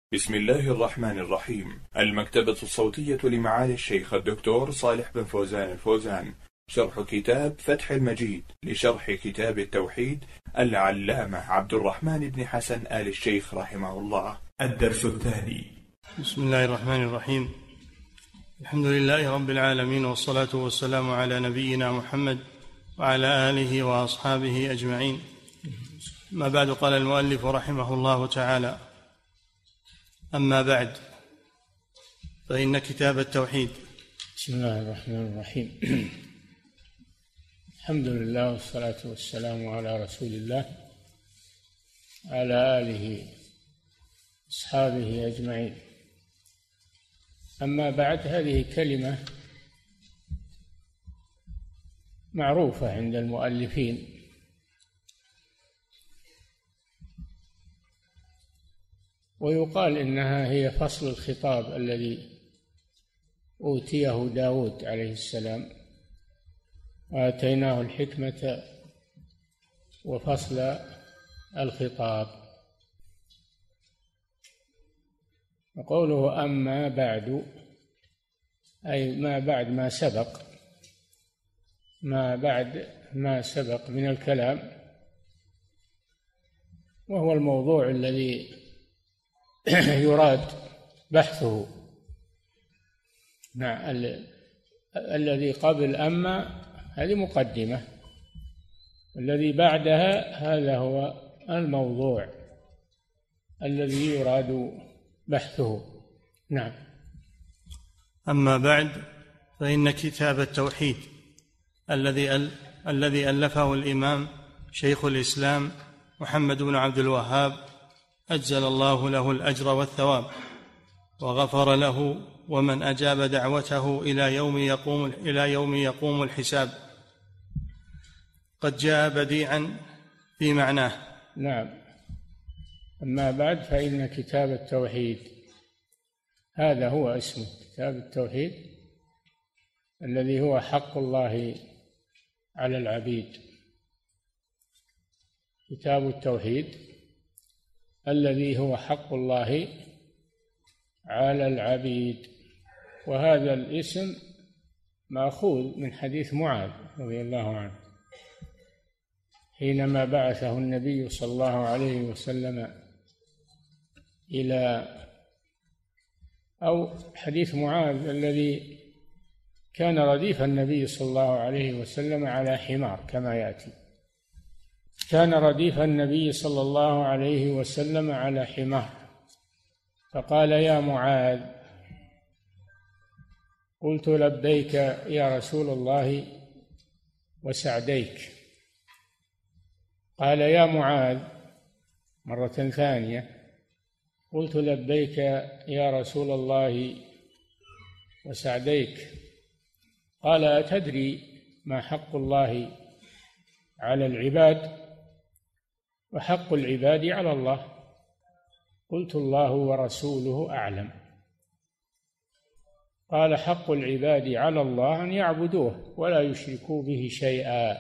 بسم الله الرحمن الرحيم. المكتبة الصوتية لمعالي الشيخ الدكتور صالح بن فوزان الفوزان، شرح كتاب فتح المجيد لشرح كتاب التوحيد العلامة عبد الرحمن بن حسن آل الشيخ رحمه الله. الدرس الثاني. بسم الله الرحمن الرحيم. الحمد لله رب العالمين، والصلاة والسلام على نبينا محمد وعلى آله وأصحابه أجمعين. ما بعد، قال المؤلف رحمه الله تعالى: أما بعد، فإن كتاب التوحيد. بسم الله الرحمن الرحيم. الحمد لله والصلاة والسلام على رسول الله على آله وأصحابه أجمعين. أما بعد، هذه كلمة معروفة عند المؤلفين، ويقال إنها هي فصل الخطاب الذي أوتيه داود عليه السلام، وآتيناه الحكمة وفصل الخطاب. وقوله أما بعد أي ما بعد ما سبق، ما بعد ما سبق من الكلام، وهو الموضوع الذي يراد بحثه. الذي قبل أما هذه مقدمة، الذي بعدها هذا هو الموضوع الذي يراد بحثه. نعم. أما بعد، فإن كتاب التوحيد الذي ألفه الإمام شيخ الإسلام محمد بن عبد الوهاب أجزل الله له الأجر والثواب، وغفر له ومن أجاب دعوته إلى يوم يقوم الحساب، قد جاء بديعا في معناه. نعم. أما بعد، فإن كتاب التوحيد، هذا هو اسمه، كتاب التوحيد الذي هو حق الله على العبيد. كتاب التوحيد الذي هو حق الله على العبيد. وهذا الاسم مأخوذ من حديث معاذ رضي الله عنه حينما بعثه النبي صلى الله عليه وسلم أو حديث معاذ الذي كان رديف النبي صلى الله عليه وسلم على حمار كما يأتي. كان رديف النبي صلى الله عليه وسلم على حمار، فقال: يا معاذ. قلت: لبيك يا رسول الله وسعديك. قال: يا معاذ مرة ثانية. قلت: لبيك يا رسول الله وسعديك. قال: أتدري ما حق الله على العباد وحق العباد على الله؟ قلت: الله ورسوله أعلم. قال: حق العباد على الله أن يعبدوه ولا يشركوا به شيئا.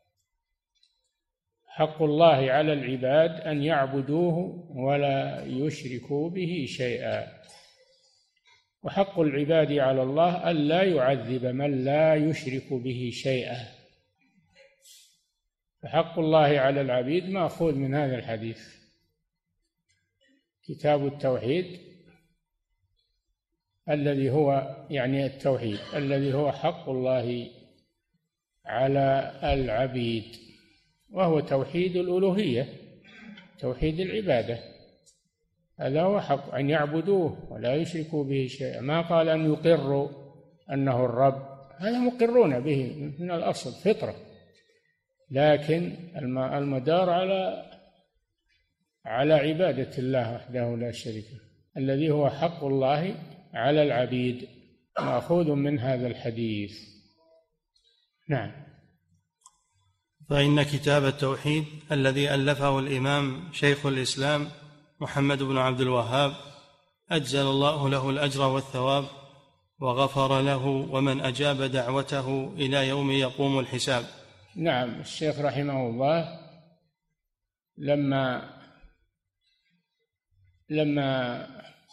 حق الله على العباد أن يعبدوه ولا يشركوا به شيئا، وحق العباد على الله أن لا يعذب من لا يشرك به شيئا. فحق الله على العبيد مأخوذ من هذا الحديث. كتاب التوحيد الذي هو التوحيد الذي هو حق الله على العبيد، وهو توحيد الألوهية، توحيد العبادة. هذا هو حق أن يعبدوه ولا يشركوا به شيئا. ما قال أن يقروا أنه الرب، هذا مقرون به من الأصل فطرة، لكن المدار على عبادة الله وحده لا شريك له، الذي هو حق الله على العبيد، مأخوذ من هذا الحديث. نعم. فإن كتاب التوحيد الذي ألفه الإمام شيخ الإسلام محمد بن عبد الوهاب أجزل الله له الأجر والثواب، وغفر له ومن أجاب دعوته إلى يوم يقوم الحساب. نعم. الشيخ رحمه الله لما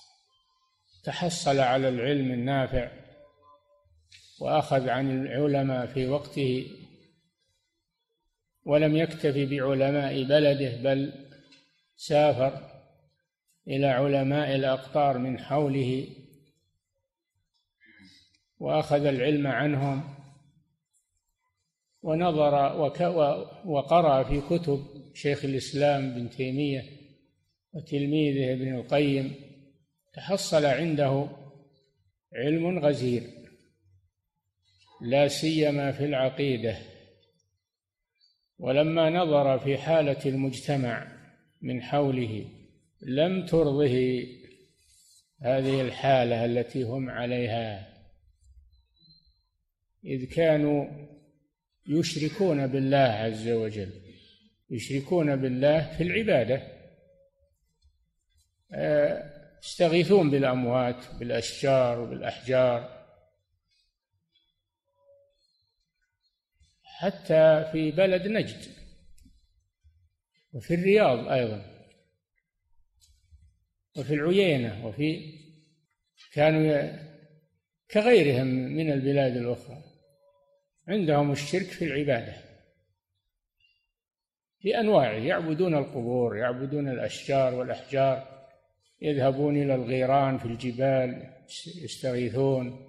تحصل على العلم النافع وأخذ عن العلماء في وقته، ولم يكتف بعلماء بلده بل سافر إلى علماء الأقطار من حوله وأخذ العلم عنهم، ونظر وقرأ في كتب شيخ الإسلام ابن تيمية وتلميذه ابن القيم، تحصل عنده علم غزير لا سيما في العقيدة. ولما نظر في حالة المجتمع من حوله لم ترضه هذه الحالة التي هم عليها، إذ كانوا يشركون بالله عز وجل، يشركون بالله في العبادة، يستغيثون بالأموات بالأشجار وبالأحجار. حتى في بلد نجد وفي الرياض أيضا وفي العيينة كانوا كغيرهم من البلاد الأخرى عندهم الشرك في العبادة بأنواعه، يعبدون القبور، يعبدون الأشجار والأحجار، يذهبون إلى الغيران في الجبال يستغيثون.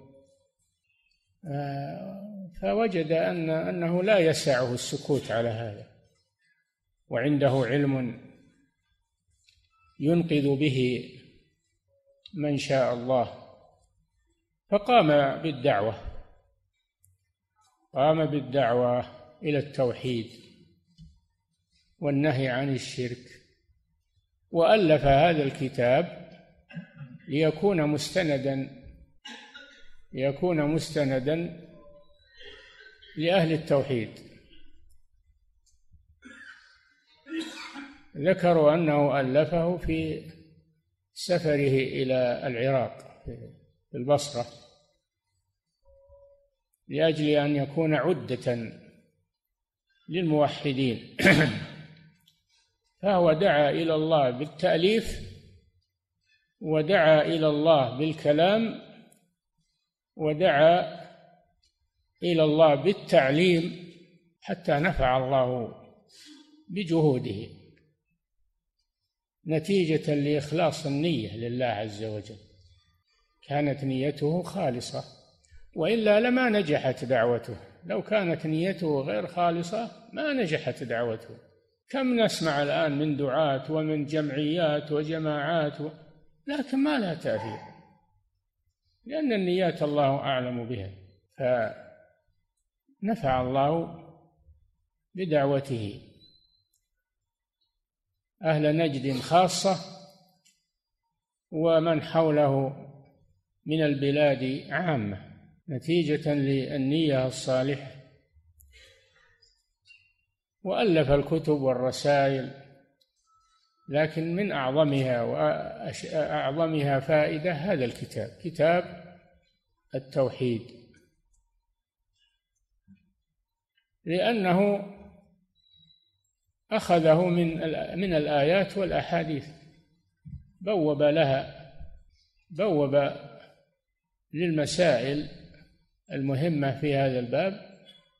فوجد أنه لا يسعه السكوت على هذا، وعنده علم ينقذ به من شاء الله، فقام بالدعوة إلى التوحيد والنهي عن الشرك، وألف هذا الكتاب ليكون مستندا لأهل التوحيد. ذكروا أنه ألفه في سفره إلى العراق في البصرة لأجل أن يكون عدة للموحدين. فهو دعا إلى الله بالتأليف، ودعا إلى الله بالكلام، ودعا إلى الله بالتعليم، حتى نفع الله بجهوده نتيجة لإخلاص النية لله عز وجل. كانت نيته خالصة، وإلا لما نجحت دعوته. لو كانت نيته غير خالصة ما نجحت دعوته. كم نسمع الآن من دعاة ومن جمعيات وجماعات لكن ما لها تأثير، لأن النيات الله أعلم بها. فنفع الله بدعوته أهل نجد خاصة ومن حوله من البلاد عامة، نتيجة للنية الصالحة. وألف الكتب والرسائل، لكن من أعظمها فائدة هذا الكتاب، كتاب التوحيد، لأنه أخذه من الآيات والأحاديث، بوب للمسائل المهمة في هذا الباب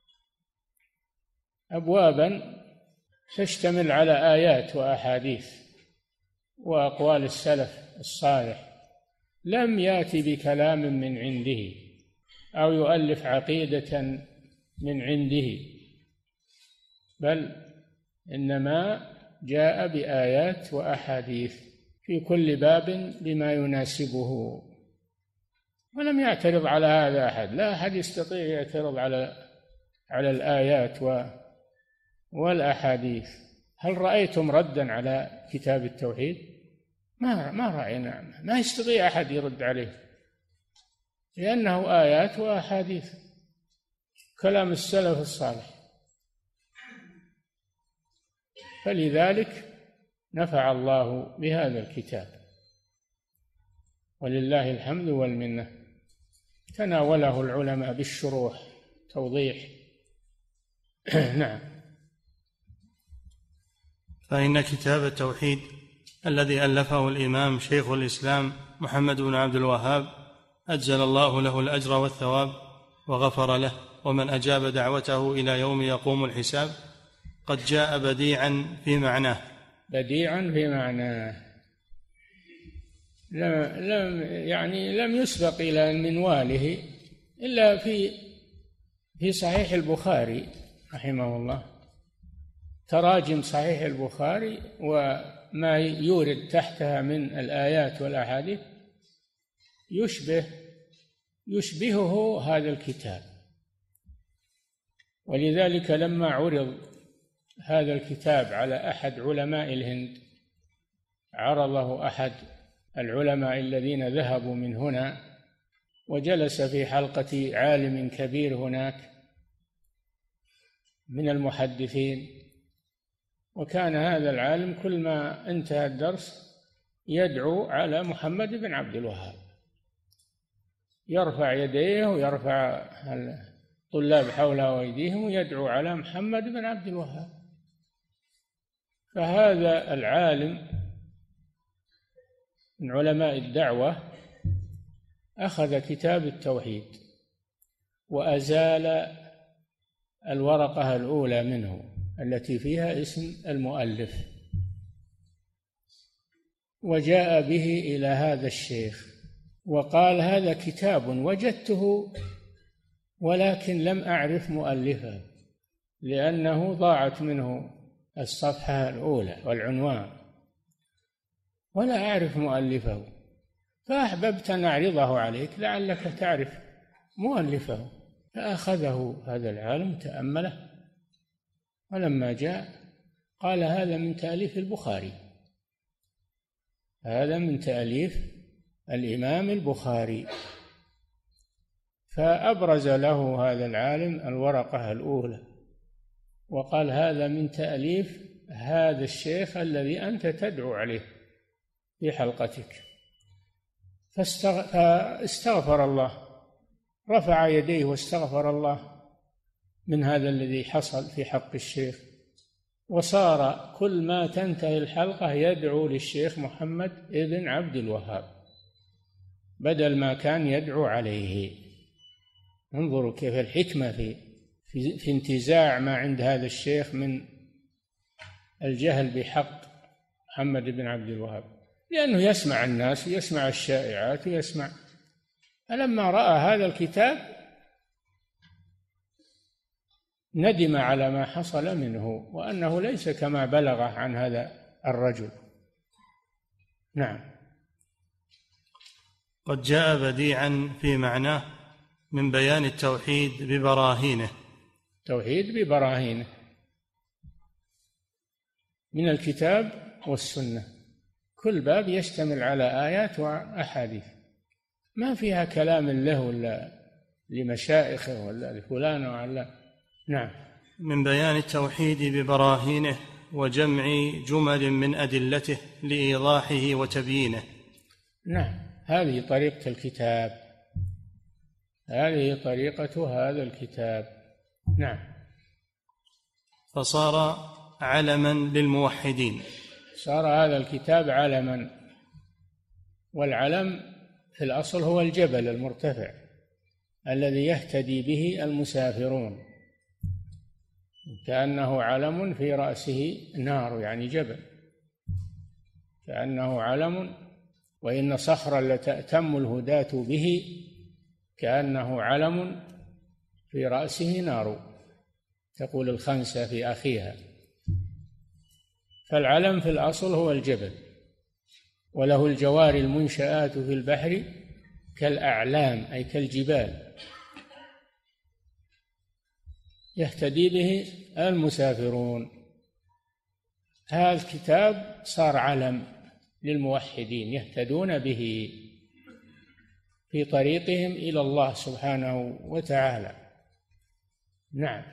أبوابا تشتمل على آيات وأحاديث وأقوال السلف الصالح. لم يأتي بكلام من عنده أو يؤلف عقيدة من عنده، بل إنما جاء بآيات وأحاديث في كل باب بما يناسبه، ولم يعترض على هذا أحد. لا أحد يستطيع يعترض على الآيات والأحاديث. هل رأيتم ردا على كتاب التوحيد؟ ما رأينا، ما يستطيع أحد يرد عليه، لأنه آيات وأحاديث كلام السلف الصالح. فلذلك نفع الله بهذا الكتاب، ولله الحمد والمنة. تناوله العلماء بالشروح توضيح. نعم. فإن كتاب التوحيد الذي ألفه الإمام شيخ الإسلام محمد بن عبد الوهاب، أجزل الله له الأجر والثواب وغفر له، ومن أجاب دعوته إلى يوم يقوم الحساب، قد جاء بديعا في معناه. بديعا في معناه، لم يسبق إلى منواله إلا في صحيح البخاري رحمه الله. تراجم صحيح البخاري وما يورد تحتها من الآيات والأحاديث يشبهه هذا الكتاب. ولذلك لما عرض هذا الكتاب على أحد علماء الهند، عرضه أحد العلماء الذين ذهبوا من هنا وجلس في حلقة عالم كبير هناك من المحدثين، وكان هذا العالم كل ما انتهى الدرس يدعو على محمد بن عبد الوهاب، يرفع يديه ويرفع الطلاب حوله وأيديهم ويدعو على محمد بن عبد الوهاب. فهذا العالم من علماء الدعوة أخذ كتاب التوحيد وأزال الورقة الأولى منه التي فيها اسم المؤلف، وجاء به إلى هذا الشيخ وقال: هذا كتاب وجدته ولكن لم أعرف مؤلفه، لأنه ضاعت منه الصفحة الأولى والعنوان ولا أعرف مؤلفه، فأحببت أن أعرضه عليك لعلك تعرف مؤلفه. فأخذه هذا العالم تأمله، ولما جاء قال: هذا من تأليف البخاري، هذا من تأليف الإمام البخاري. فأبرز له هذا العالم الورقة الأولى وقال: هذا من تأليف هذا الشيخ الذي أنت تدعو عليه في حلقتك. فاستغفر الله، رفع يديه واستغفر الله من هذا الذي حصل في حق الشيخ، وصار كل ما تنتهي الحلقة يدعو للشيخ محمد ابن عبد الوهاب بدل ما كان يدعو عليه. انظروا كيف الحكمة في انتزاع ما عند هذا الشيخ من الجهل بحق محمد بن عبد الوهاب، لأنه يسمع الناس ويسمع الشائعات ويسمع. فلما رأى هذا الكتاب ندم على ما حصل منه، وأنه ليس كما بلغ عن هذا الرجل. نعم. قد جاء بديعا في معناه من بيان التوحيد ببراهينه. توحيد ببراهينه من الكتاب والسنة، كل باب يشتمل على آيات وأحاديث، ما فيها كلام له ولا لمشائخه ولا لفلان ولا. نعم. من بيان التوحيد ببراهينه وجمع جمل من أدلته لإيضاحه وتبيينه. نعم، هذه طريقة الكتاب، هذه طريقة هذا الكتاب. نعم. فصار علما للموحدين. صار هذا الكتاب علما، والعلم في الأصل هو الجبل المرتفع الذي يهتدي به المسافرون، كأنه علم في رأسه نار، يعني جبل، كأنه علم. وإن صخرا لتأتم الهداة به كأنه علم في رأسه نار، تقول الخنسة في أخيها. فالعلم في الأصل هو الجبل، وله الجوار المنشآت في البحر كالأعلام، أي كالجبال، يهتدي به المسافرون. هذا الكتاب صار علم للموحدين يهتدون به في طريقهم إلى الله سبحانه وتعالى. نعم.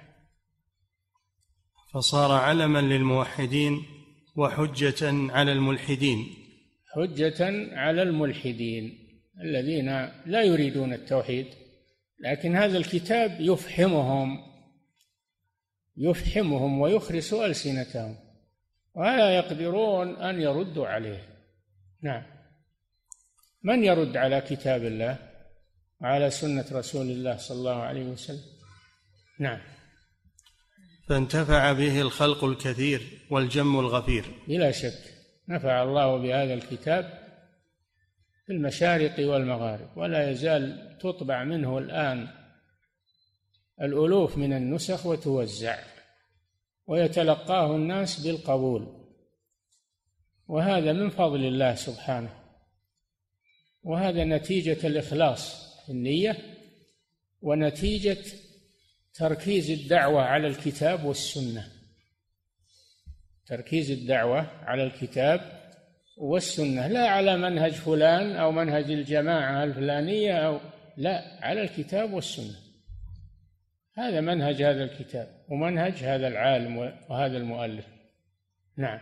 فصار علما للموحدين وحجة على الملحدين. حجة على الملحدين الذين لا يريدون التوحيد، لكن هذا الكتاب يفهمهم ويخرس ألسنتهم، ولا يقدرون أن يردوا عليه. نعم. من يرد على كتاب الله وعلى سنة رسول الله صلى الله عليه وسلم؟ نعم. فانتفع به الخلق الكثير والجم الغفير. بلا شك نفع الله بهذا الكتاب في المشارق والمغارب، ولا يزال تطبع منه الآن الألوف من النسخ وتوزع، ويتلقاه الناس بالقبول، وهذا من فضل الله سبحانه، وهذا نتيجة الإخلاص في النية، ونتيجة تركيز الدعوة على الكتاب والسنة، تركيز الدعوة على الكتاب والسنة، لا على منهج فلان أو منهج الجماعة الفلانية أو لا، على الكتاب والسنة. هذا منهج هذا الكتاب ومنهج هذا العالم وهذا المؤلف. نعم.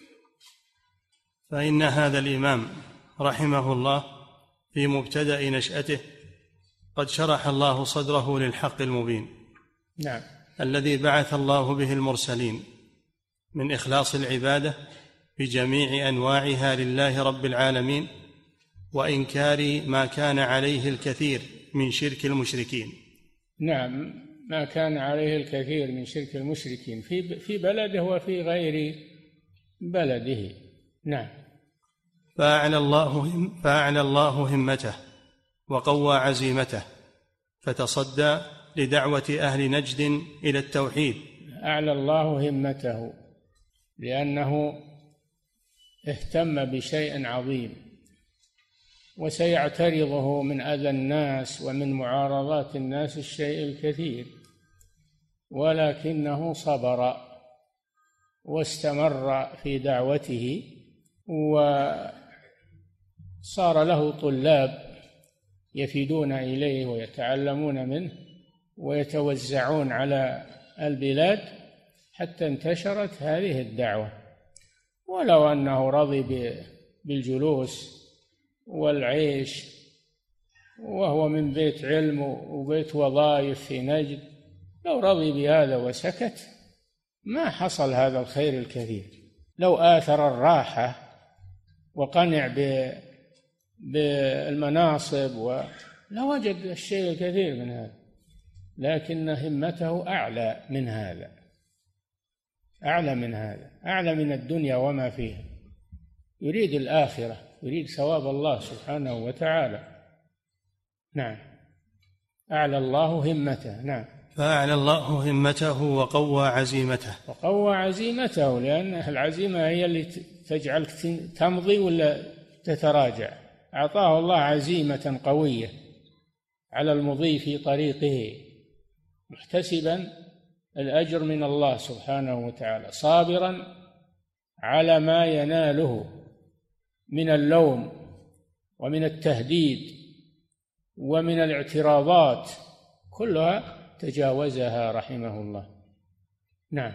فإن هذا الإمام رحمه الله في مبتدأ نشأته قد شرح الله صدره للحق المبين. نعم. الذي بعث الله به المرسلين من إخلاص العبادة بجميع أنواعها لله رب العالمين، وإنكار ما كان عليه الكثير من شرك المشركين. نعم، ما كان عليه الكثير من شرك المشركين في بلده وفي غير بلده. نعم. فأعلى الله همته وقوى عزيمته، فتصدى لدعوة أهل نجد إلى التوحيد. أعلى الله همته لأنه اهتم بشيء عظيم، وسيعترضه من أذى الناس ومن معارضات الناس الشيء الكثير، ولكنه صبر واستمر في دعوته، وصار له طلاب يفيدون إليه ويتعلمون منه ويتوزعون على البلاد حتى انتشرت هذه الدعوة. ولو أنه رضي بالجلوس والعيش وهو من بيت علم وبيت وظائف في نجد، لو رضي بهذا وسكت ما حصل هذا الخير الكثير. لو آثر الراحة وقنع بالمناصب لوجد الشيء الكثير من هذا، لكن همته أعلى من هذا، أعلى من هذا، أعلى من الدنيا وما فيها. يريد الآخرة، يريد ثواب الله سبحانه وتعالى. نعم. أعلى الله همته. نعم. فأعلى الله همته وقوى عزيمته. وقوى عزيمته، لأن العزيمة هي اللي تجعلك تمضي ولا تتراجع. أعطاه الله عزيمة قوية على المضي في طريقه، محتسبا الأجر من الله سبحانه وتعالى، صابرا على ما يناله من اللوم ومن التهديد ومن الاعتراضات، كلها تجاوزها رحمه الله. نعم.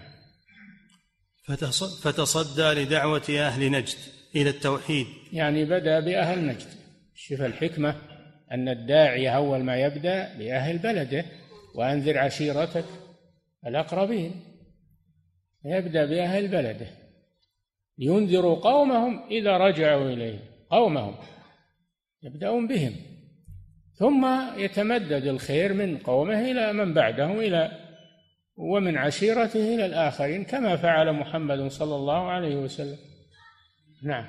فتصدى لدعوة أهل نجد إلى التوحيد، يعني بدأ بأهل نجد. شوف الحكمة، أن الداعية أول ما يبدأ بأهل بلده، وأنذر عشيرتك الأقربين، يبدأ بأهل بلده لينذروا قومهم إذا رجعوا إليه. قومهم يبدأون بهم، ثم يتمدد الخير من قومه إلى من بعدهم، ومن عشيرته إلى الآخرين، كما فعل محمد صلى الله عليه وسلم. نعم.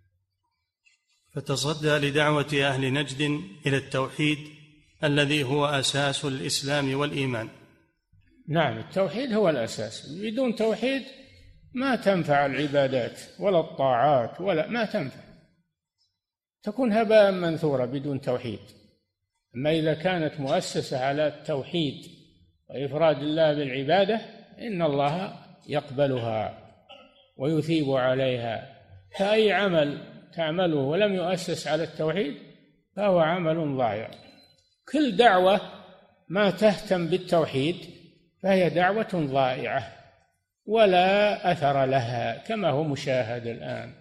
فتصدى لدعوة أهل نجد إلى التوحيد الذي هو أساس الإسلام والإيمان. نعم، التوحيد هو الأساس. بدون توحيد ما تنفع العبادات ولا الطاعات، ما تنفع، تكون هباء منثورا بدون توحيد. أما إذا كانت مؤسسة على التوحيد وإفراد الله بالعبادة، إن الله يقبلها ويثيب عليها. فأي عمل تعمله ولم يؤسس على التوحيد فهو عمل ضائع. كل دعوة ما تهتم بالتوحيد فهي دعوة ضائعة ولا أثر لها، كما هو مشاهد الآن.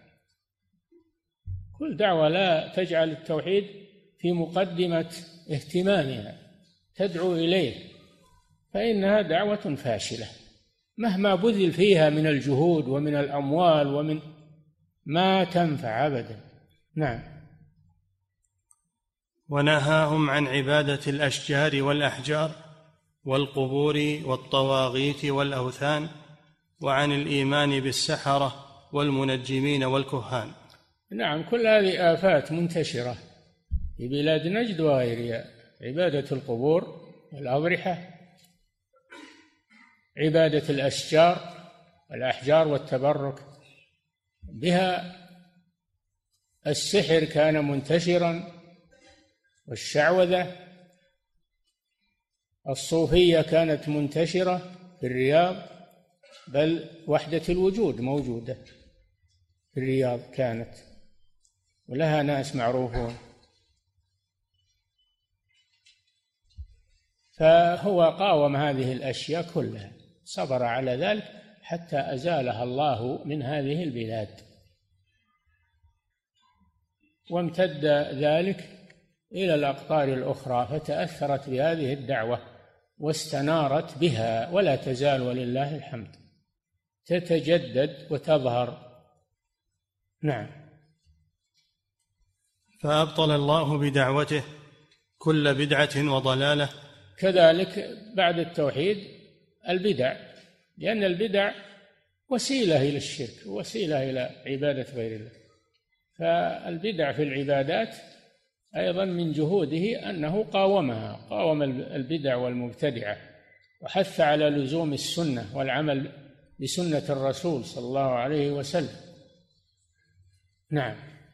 كل دعوة لا تجعل التوحيد في مقدمة اهتمامها، تدعو إليه، فإنها دعوة فاشلة مهما بذل فيها من الجهود ومن الأموال ومن ما تنفع أبدا. نعم. ونهاهم عن عبادة الأشجار والأحجار والقبور والطواغيت والأوثان، وعن الإيمان بالسحرة والمنجمين والكهان. نعم، كل هذه آفات منتشرة في بلاد نجد وغيرها: عبادة القبور والأضرحة، عبادة الأشجار والأحجار والتبرك بها، السحر كان منتشرا، والشعوذة، الصوفية كانت منتشرة في الرياض، بل وحدة الوجود موجودة في الرياض كانت، ولها ناس معروفون. فهو قاوم هذه الأشياء كلها، صبر على ذلك حتى أزالها الله من هذه البلاد، وامتد ذلك إلى الأقطار الأخرى، فتأثرت بهذه الدعوة واستنارت بها، ولا تزال ولله الحمد تتجدد وتظهر. نعم. فأبطل الله بدعوته كل بدعة وضلالة. كذلك بعد التوحيد البدع، لأن البدع وسيلة إلى الشرك، وسيلة إلى عبادة غير الله. فالبدع في العبادات أيضا من جهوده أنه قاوم البدع والمبتدعة، وحث على لزوم السنة والعمل بسنة الرسول صلى الله عليه وسلم. نعم.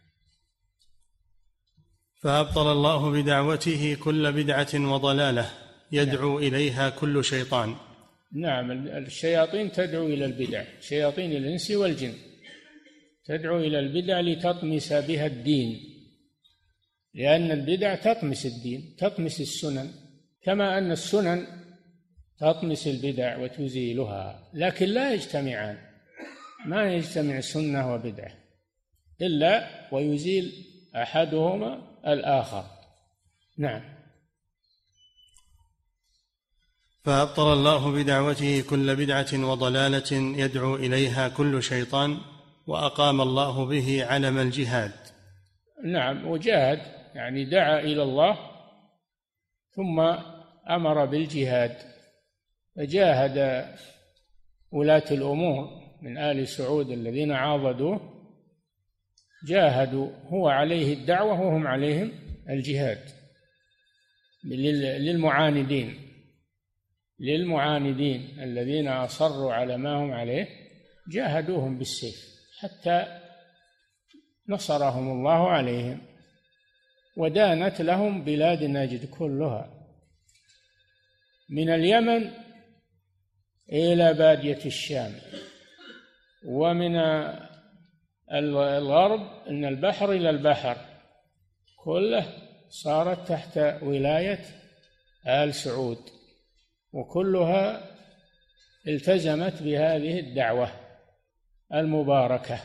فأبطل الله بدعوته كل بدعة وضلالة يدعو إليها كل شيطان. نعم، الشياطين تدعو إلى البدع، شياطين الإنس والجن تدعو إلى البدع لتطمس بها الدين، لأن البدع تطمس الدين، تطمس السنن، كما أن السنن تطمس البدع وتزيلها، لكن لا يجتمعان، ما يجتمع سنة وبدعة إلا ويزيل أحدهما الآخر. نعم. فأبطل الله بدعوته كل بدعة وضلالة يدعو إليها كل شيطان، وأقام الله به علم الجهاد. نعم، وجاهد يعني دعا إلى الله ثم أمر بالجهاد، فجاهد ولاة الأمور من آل سعود الذين عاضدوه، جاهدوا، هو عليه الدعوة وهم عليهم الجهاد. للمعاندين الذين أصروا على ما هم عليه جاهدوهم بالسيف حتى نصرهم الله عليهم، ودانت لهم بلاد نجد كلها من اليمن إلى بادية الشام، ومن الغرب من البحر إلى البحر، كله صارت تحت ولاية آل سعود، وكلها التزمت بهذه الدعوة المباركة،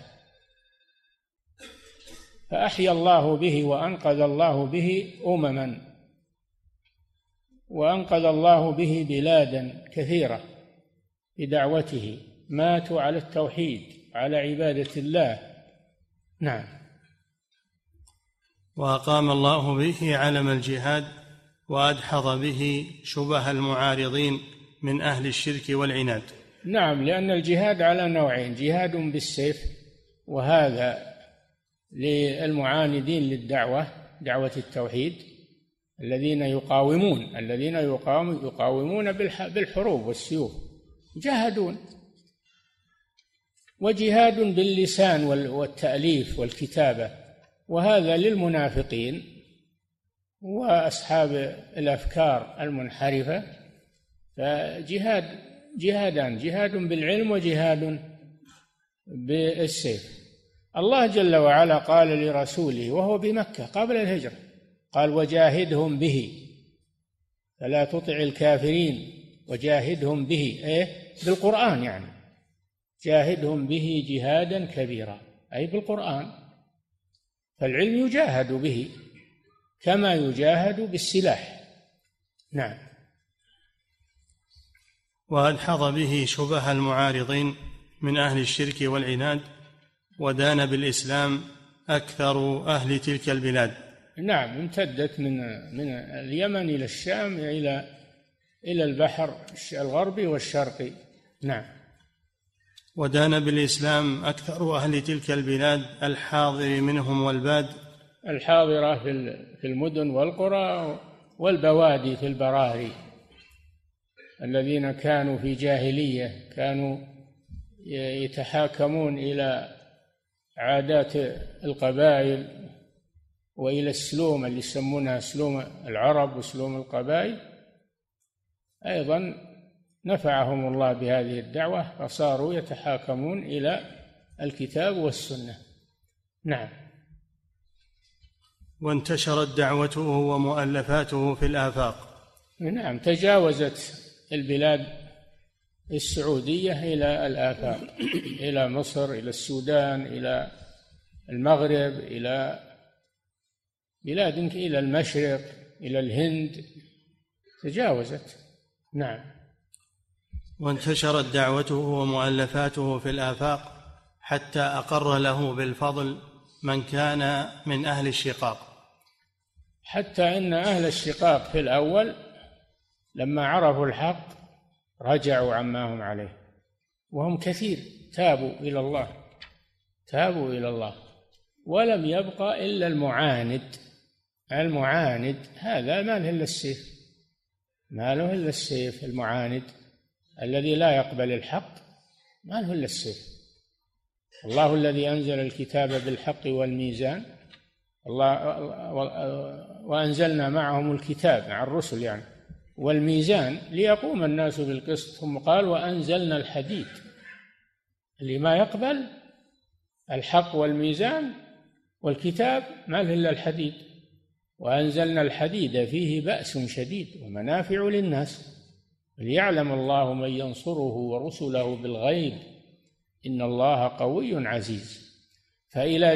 فأحيا الله به وأنقذ الله به أمما، وأنقذ الله به بلادا كثيرة بدعوته، ماتوا على التوحيد على عبادة الله. نعم. وأقام الله به علم الجهاد، وأدحض به شبه المعارضين من أهل الشرك والعناد. نعم، لأن الجهاد على نوعين: جهاد بالسيف، وهذا للمعاندين للدعوة، دعوة التوحيد، الذين يقاومون بالحروب والسيوف، جاهدون. وجهاد باللسان والتأليف والكتابة، وهذا للمنافقين وأصحاب الأفكار المنحرفة. جهادان: جهاد بالعلم وجهاد بالسيف. الله جل وعلا قال لرسوله وهو بمكة قبل الهجرة، قال: وجاهدهم به، فلا تطع الكافرين، وجاهدهم به بالقرآن، يعني جاهدهم به جهادا كبيرا، أي بالقرآن. فالعلم يجاهد به كما يجاهد بالسلاح. نعم. وأدحض به شبه المعارضين من أهل الشرك والعناد، ودان بالإسلام أكثر أهل تلك البلاد. نعم، امتدت من اليمن إلى الشام إلى البحر الغربي والشرقي. نعم. ودان بالإسلام أكثر أهل تلك البلاد الحاضر منهم والباد، الحاضرة في المدن والقرى والبوادي في البراري، الذين كانوا في جاهلية كانوا يتحاكمون إلى عادات القبائل وإلى السلوم اللي يسمونها سلوم العرب وسلوم القبائل. أيضا نفعهم الله بهذه الدعوة فصاروا يتحاكمون إلى الكتاب والسنة. نعم. وانتشرت دعوته ومؤلفاته في الآفاق. نعم، تجاوزت البلاد السعودية إلى الآفاق، إلى مصر، إلى السودان، إلى المغرب، إلى بلاد إلى المشرق، إلى الهند، تجاوزت. نعم. وانتشرت دعوته ومؤلفاته في الآفاق حتى أقر له بالفضل من كان من أهل الشقاق، حتى إن أهل الشقاق في الأول لما عرفوا الحق رجعوا عما هم عليه، وهم كثير تابوا إلى الله، ولم يبقى إلا المعاند هذا ما له إلا السيف، المعاند الذي لا يقبل الحق ما له إلا السيف. الله الذي أنزل الكتاب بالحق والميزان، وأنزلنا معهم الكتاب مع الرسل يعني والميزان ليقوم الناس بالقسط، ثم قال وأنزلنا الحديد، اللي ما يقبل الحق والميزان والكتاب ما له إلا الحديد. وأنزلنا الحديد فيه بأس شديد ومنافع للناس ليعلم الله من ينصره ورسله بالغيب إن الله قوي عزيز. فإلى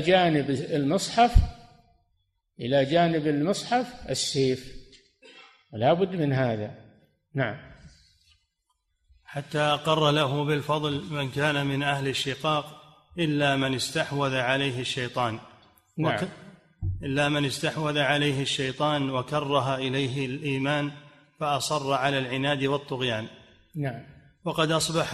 جانب المصحف السيف، لا بد من هذا. نعم. حتى أقر له بالفضل من كان من أهل الشقاق إلا من استحوذ عليه الشيطان. نعم. إلا من استحوذ عليه الشيطان وكره إليه الإيمان فأصر على العناد والطغيان. نعم. وقد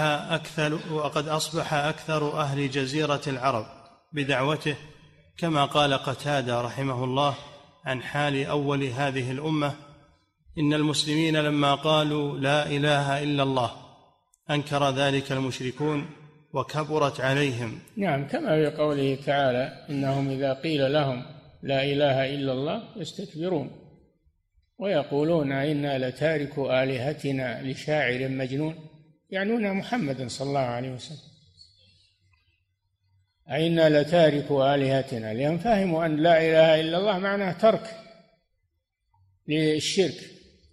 أصبح أكثر أهل جزيرة العرب بدعوته، كما قال قتادة رحمه الله عن حال أول هذه الأمة: إن المسلمين لما قالوا لا إله إلا الله أنكر ذلك المشركون وكبرت عليهم. نعم، كما في قوله تعالى: إنهم إذا قيل لهم لا إله إلا الله يستكبرون ويقولون إنا لتاركوا آلهتنا لشاعر مجنون، يعنون محمدا صلى الله عليه وسلم. أئنا لتاركوا آلهتنا، لأن فهموا أن لا إله إلا الله معناه ترك للشرك،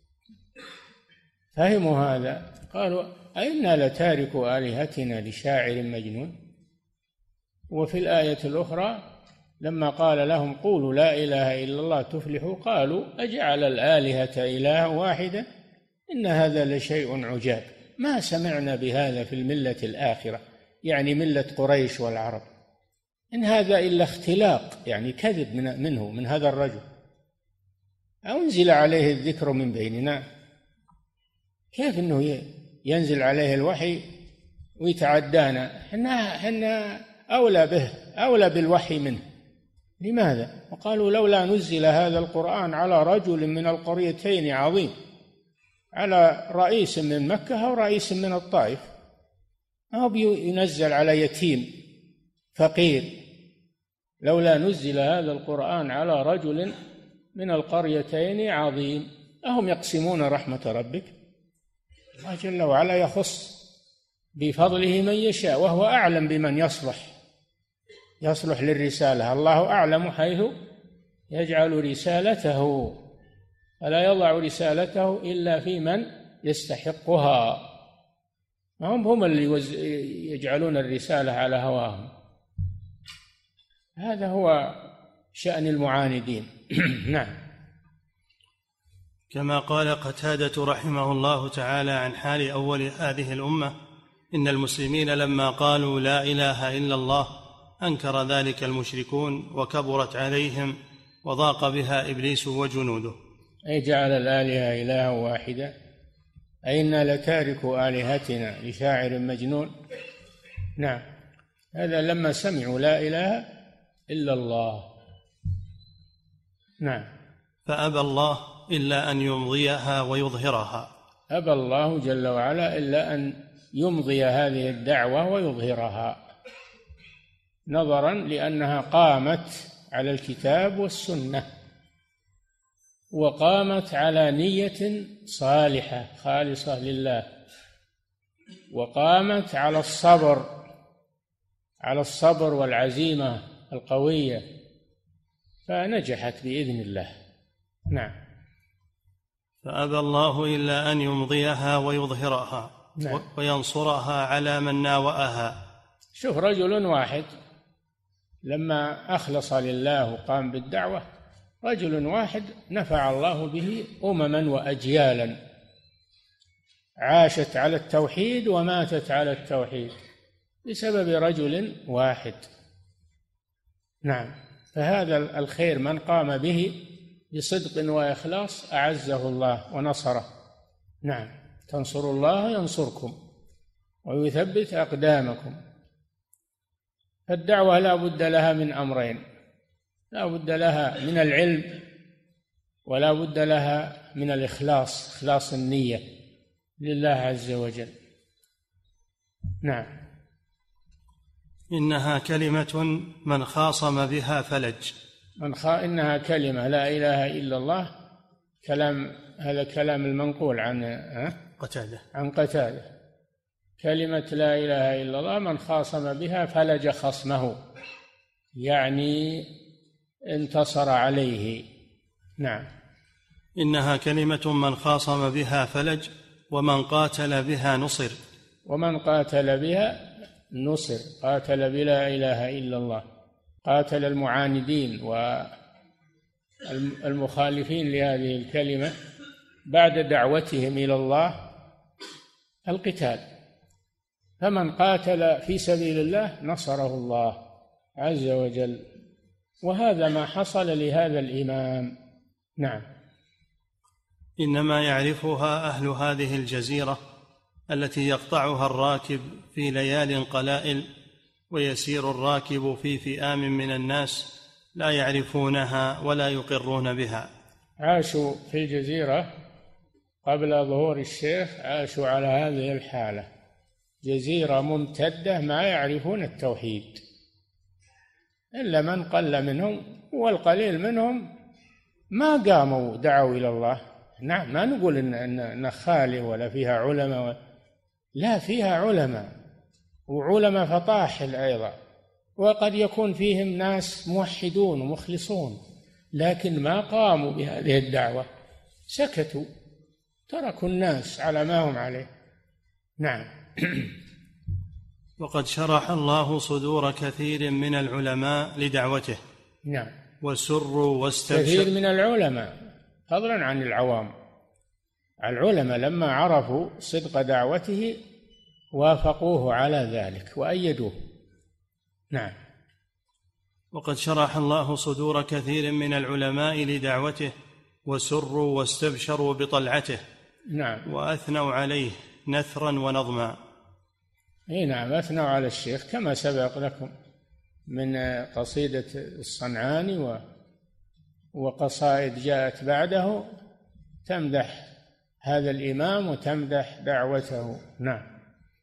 فهموا هذا قالوا أئنا لتاركوا آلهتنا لشاعر مجنون. وفي الآية الأخرى لما قال لهم قولوا لا إله إلا الله تفلحوا قالوا أجعل الآلهة إلها واحدة إن هذا لشيء عجاب ما سمعنا بهذا في الملة الآخرة، يعني ملة قريش والعرب، إن هذا إلا اختلاق، يعني كذب من هذا الرجل، أنزل عليه الذكر من بيننا. كيف أنه ينزل عليه الوحي ويتعدانا؟ إحنا أولى به، أولى بالوحي منه. لماذا؟ وقالوا لولا نزل هذا القرآن على رجل من القريتين عظيم، على رئيس من مكة أو رئيس من الطائف، أو ينزل على يتيم فقير. لولا نزل هذا القرآن على رجل من القريتين عظيم. أهم يقسمون رحمة ربك؟ الله جل وعلا يخص بفضله من يشاء، وهو أعلم بمن يصلح للرسالة. الله أعلم حيث يجعل رسالته، فلا يضع رسالته إلا في من يستحقها. هم اللي يجعلون الرسالة على هواهم. هذا هو شأن المعاندين. نعم. كما قال قتادة رحمه الله تعالى عن حال أول هذه الأمة: إن المسلمين لما قالوا لا إله إلا الله أنكر ذلك المشركون وكبرت عليهم وضاق بها إبليس وجنوده. أي جعل الآلهة إلها واحدا، أي إنا لتاركوا آلهتنا لشاعر مجنون. نعم، هذا لما سمعوا لا إله إلا الله. نعم. فأبى الله إلا أن يمضيها ويظهرها. أبى الله جل وعلا إلا أن يمضي هذه الدعوة ويظهرها، نظرا لأنها قامت على الكتاب والسنة، وقامت على نية صالحة خالصة لله، وقامت على الصبر والعزيمة القوية، فنجحت بإذن الله. نعم. فأبى الله إلا أن يمضيها ويظهرها. نعم. وينصرها على من ناوأها. شوف، رجل واحد لما أخلص لله وقام بالدعوة، رجل واحد نفع الله به أمما وأجيالا عاشت على التوحيد وماتت على التوحيد بسبب رجل واحد. نعم. فهذا الخير من قام به بصدق وإخلاص أعزه الله ونصره. نعم. تنصروا الله ينصركم ويثبت أقدامكم. فالدعوة لا بد لها من أمرين: لا بد لها من العلم، ولا بد لها من الإخلاص، إخلاص النية لله عز وجل. نعم. إنها كلمة من خاصم بها فلج. إنها كلمة لا إله إلا الله. هذا كلام المنقول عن قتادة. كلمة لا إله إلا الله من خاصم بها فلج خصمه، يعني انتصر عليه. نعم. إنها كلمة من خاصم بها فلج، ومن قاتل بها نصر. ومن قاتل بها نصر، قاتل بلا إله إلا الله، قاتل المعاندين والمخالفين لهذه الكلمة بعد دعوتهم إلى الله القتال. فمن قاتل في سبيل الله نصره الله عز وجل، وهذا ما حصل لهذا الإمام. نعم. إنما يعرفها أهل هذه الجزيرة التي يقطعها الراكب في ليال قلائل، ويسير الراكب في فئام من الناس لا يعرفونها ولا يقرون بها. عاشوا في الجزيرة قبل ظهور الشيخ، عاشوا على هذه الحالة، جزيرة ممتدة ما يعرفون التوحيد إلا من قل منهم، والقليل منهم ما قاموا دعوا إلى الله. نعم، ما نقول إن خالي ولا فيها علماء، لا، فيها علماء، وعلماء فطاحل أيضا، وقد يكون فيهم ناس موحدون ومخلصون، لكن ما قاموا بهذه الدعوة، سكتوا، تركوا الناس على ما هم عليه. نعم. وقد شرح الله صدور كثير من العلماء لدعوته. نعم. وسروا واستبشروا. كثير من العلماء فضلا عن العوام. العلماء لما عرفوا صدق دعوته وافقوه على ذلك وأيدوه. نعم. وقد شرح الله صدور كثير من العلماء لدعوته، وسروا واستبشروا بطلعته. نعم. وأثنوا عليه نثرا ونظما. نعم، أثنوا على الشيخ كما سبق لكم من قصيدة الصنعاني وقصائد جاءت بعده تمدح هذا الإمام وتمدح دعوته. نعم.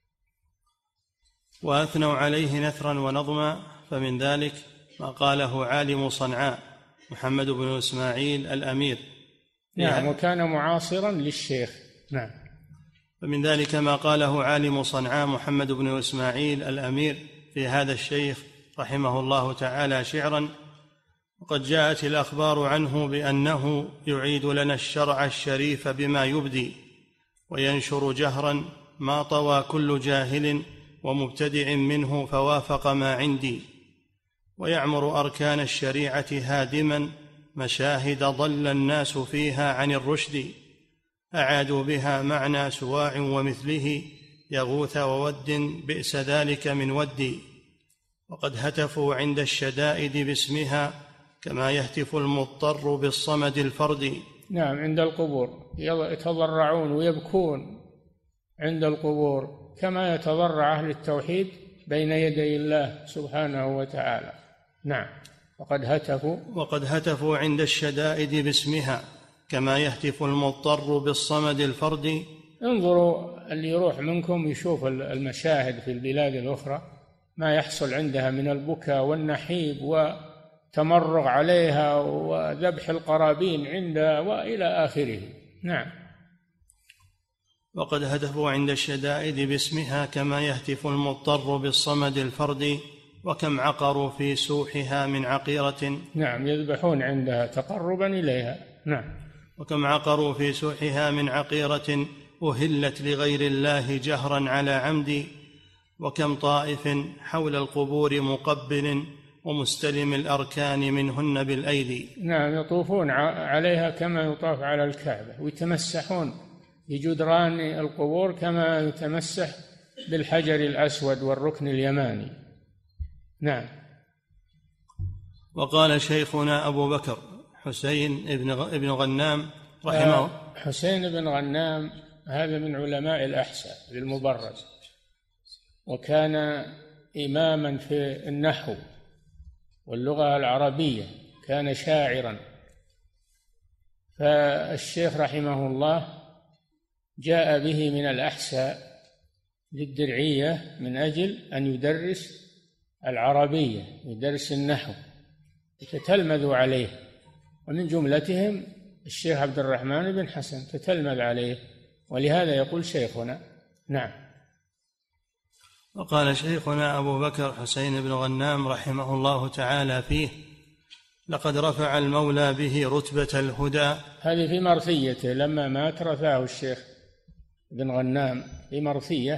وأثنوا عليه نثرا ونظما، فمن ذلك ما قاله عالم صنعاء محمد بن إسماعيل الأمير. نعم، وكان معاصرا للشيخ. نعم. فمن ذلك ما قاله عالم صنعاء محمد بن إسماعيل الأمير في هذا الشيخ رحمه الله تعالى شعرا: وقد جاءت الأخبار عنه بأنه يعيد لنا الشرع الشريف بما يبدي، وينشر جهرا ما طوى كل جاهل ومبتدع منه فوافق ما عندي، ويعمر أركان الشريعة هادما مشاهد ضل الناس فيها عن الرشد، أعادوا بها معنى سواع ومثله، يغوث وود بئس ذلك من ود. وقد هتفوا عند الشدائد باسمها كما يهتف المضطر بالصمد الفرد. نعم، عند القبور يتضرعون ويبكون عند القبور كما يتضرع أهل التوحيد بين يدي الله سبحانه وتعالى. نعم. وقد هتفوا عند الشدائد باسمها كما يهتف المضطر بالصمد الفرد. انظروا، اللي يروح منكم يشوف المشاهد في البلاد الأخرى، ما يحصل عندها من البكاء والنحيب وتمرغ عليها وذبح القرابين عندها وإلى آخره. نعم. وقد هتفوا عند الشدائد باسمها كما يهتف المضطر بالصمد الفرد، وكم عقروا في سوحها من عقيرة. نعم، يذبحون عندها تقربا إليها. نعم. وكم عقروا في سوحها من عقيرة أهلت لغير الله جهرا على عمد. وكم طائف حول القبور مقبل ومستلم الأركان منهن بالأيدي. نعم، يطوفون عليها كما يطاف على الكعبة، ويتمسحون بجدران القبور كما يتمسح بالحجر الأسود والركن اليماني. نعم. وقال شيخنا أبو بكر حسين بن غنام رحمه حسين بن غنام هذا من علماء الأحساء للمبرز، وكان إماما في النحو واللغة العربية، كان شاعرا. فالشيخ رحمه الله جاء به من الأحساء للدرعية من أجل أن يدرس العربية، يدرس النحو، يتتلمذ عليه، ومن جملتهم الشيخ عبد الرحمن بن حسن تتلمذ عليه، ولهذا يقول شيخنا. نعم. وقال شيخنا أبو بكر حسين بن غنام رحمه الله تعالى فيه: لقد رفع المولى به رتبة الهدى. هذه في مرثيته، لما مات رفعه الشيخ بن غنام في مرثية،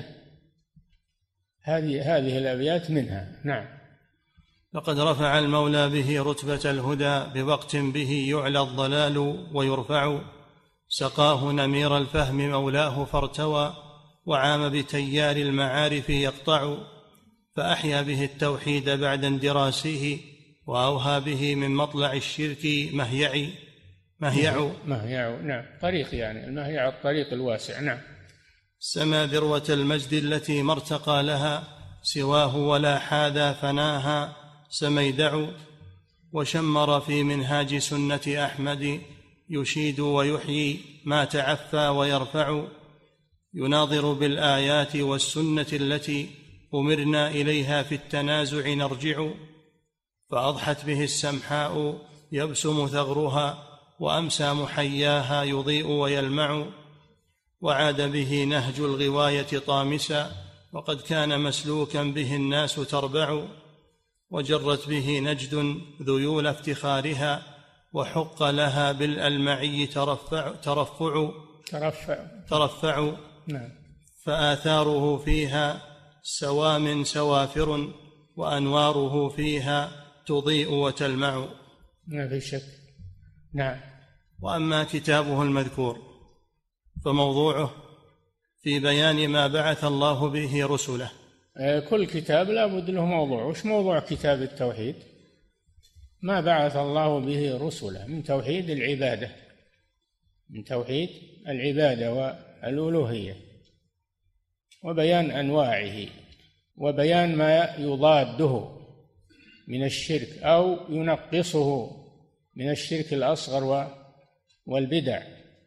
هذه الأبيات منها. نعم. لقد رفع المولى به رتبة الهدى بوقت به يعلى الضلال ويرفع، سقاه نمير الفهم مولاه فارتوى، وعام بتيار المعارف يقطع، فأحيا به التوحيد بعد اندراسه، وأوهى به من مطلع الشرك مهيع. نعم، طريق، يعني المهيع الطريق الواسع. نعم. سما ذروة المجد التي ما ارتقى لها سواه، ولا حاذا فناها سميدع، وشمر في منهاج سنة أحمد، يشيد ويحيي ما تعفى ويرفع، يناظر بالآيات والسنة التي أمرنا إليها في التنازع نرجع، فأضحت به السمحاء يبسم ثغرها، وأمسى محياها يضيء ويلمع، وعاد به نهج الغواية طامسا، وقد كان مسلوكا به الناس تربع، وجرت به نجد ذيول افتخارها، وحق لها بالألمعي ترفع. نعم. فآثاره فيها سوام سوافر، وأنواره فيها تضيء وتلمع. ما في شك. نعم. وأما كتابه المذكور فموضوعه في بيان ما بعث الله به رسله. كل كتاب لا بد له موضوع. وش موضوع كتاب التوحيد؟ ما بعث الله به رسله من توحيد العبادة، من توحيد العبادة والألوهية، وبيان أنواعه، وبيان ما يضاده من الشرك أو ينقصه من الشرك الأصغر والبدع.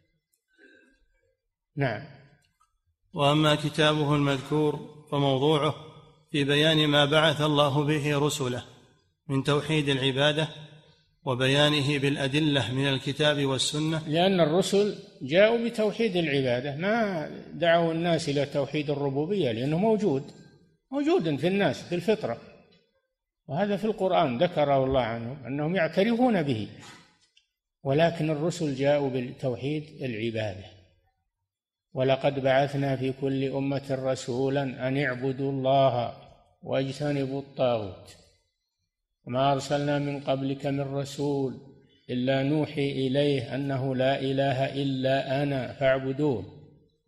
نعم. وأما كتابه المذكور فموضوعه في بيان ما بعث الله به رسله من توحيد العبادة، وبيانه بالأدلة من الكتاب والسنة. لأن الرسل جاءوا بتوحيد العبادة، ما دعوا الناس إلى توحيد الربوبية، لأنه موجود في الناس في الفطرة، وهذا في القرآن ذكره الله عنهم أنهم يعترفون به، ولكن الرسل جاءوا بتوحيد العبادة. ولقد بعثنا في كل أمة رسولا أن اعبدوا الله واجتنبوا الطاغوت، وما أرسلنا من قبلك من رسول إلا نوحي إليه أنه لا إله إلا أنا فاعبدون.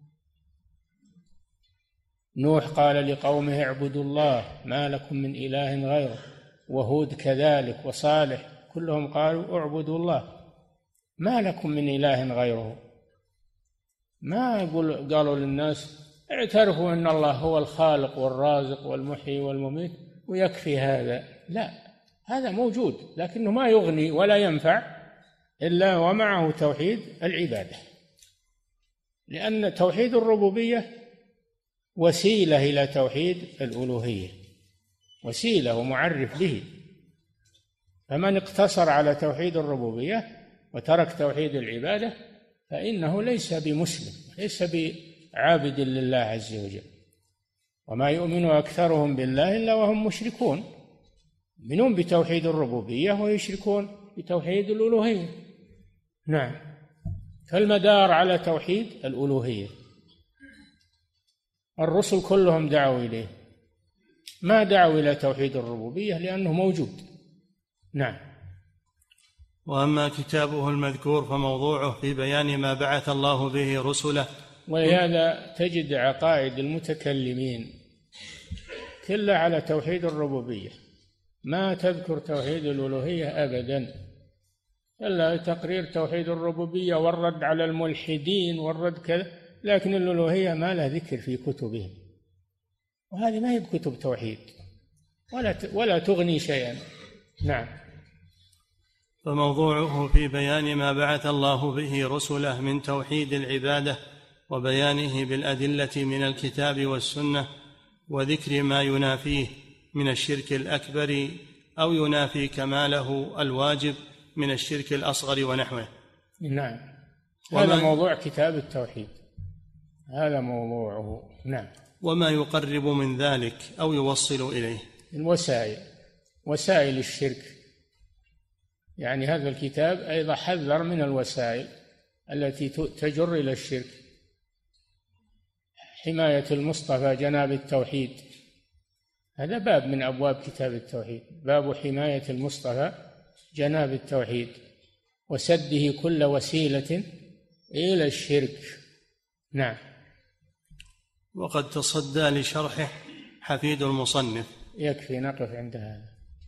نوح قال لقومه اعبدوا الله ما لكم من إله غيره، وهود كذلك، وصالح، كلهم قالوا اعبدوا الله ما لكم من إله غيره. ما قالوا للناس اعترفوا أن الله هو الخالق والرازق والمحيي والمميت ويكفي هذا، لا، هذا موجود لكنه ما يغني ولا ينفع إلا ومعه توحيد العبادة، لأن توحيد الربوبية وسيلة إلى توحيد الألوهية، وسيلة ومعرف به. فمن اقتصر على توحيد الربوبية وترك توحيد العبادة فإنه ليس بمسلم، ليس بعابد لله عز وجل. وما يؤمن أكثرهم بالله إلا وهم مشركون، يؤمنون بتوحيد الربوبية ويشركون بتوحيد الألوهية. نعم، فالمدار على توحيد الألوهية. الرسل كلهم دعوا إليه، ما دعوا إلى توحيد الربوبية لأنه موجود. نعم. وأما كتابه المذكور فموضوعه في بيان ما بعث الله به رسله. ولهذا تجد عقائد المتكلمين كلها على توحيد الربوبية، ما تذكر توحيد الألوهية أبدا، إلا تقرير توحيد الربوبية والرد على الملحدين والرد كذا، لكن الألوهية ما لها ذكر في كتبهم، وهذه ما هي بكتب توحيد ولا تغني شيئا. نعم. فموضوعه في بيان ما بعث الله به رسله من توحيد العبادة وبيانه بالأدلة من الكتاب والسنة، وذكر ما ينافيه من الشرك الأكبر أو ينافي كماله الواجب من الشرك الأصغر ونحوه. نعم، هذا موضوع كتاب التوحيد، هذا موضوعه. نعم. وما يقرب من ذلك أو يوصل إليه. الوسائل، وسائل الشرك، يعني هذا الكتاب أيضا حذر من الوسائل التي تجر إلى الشرك. حماية المصطفى جناب التوحيد، هذا باب من أبواب كتاب التوحيد، باب حماية المصطفى جناب التوحيد وسده كل وسيلة إلى الشرك. نعم. وقد تصدى لشرحه حفيد المصنف. يكفي نقف عند هذا.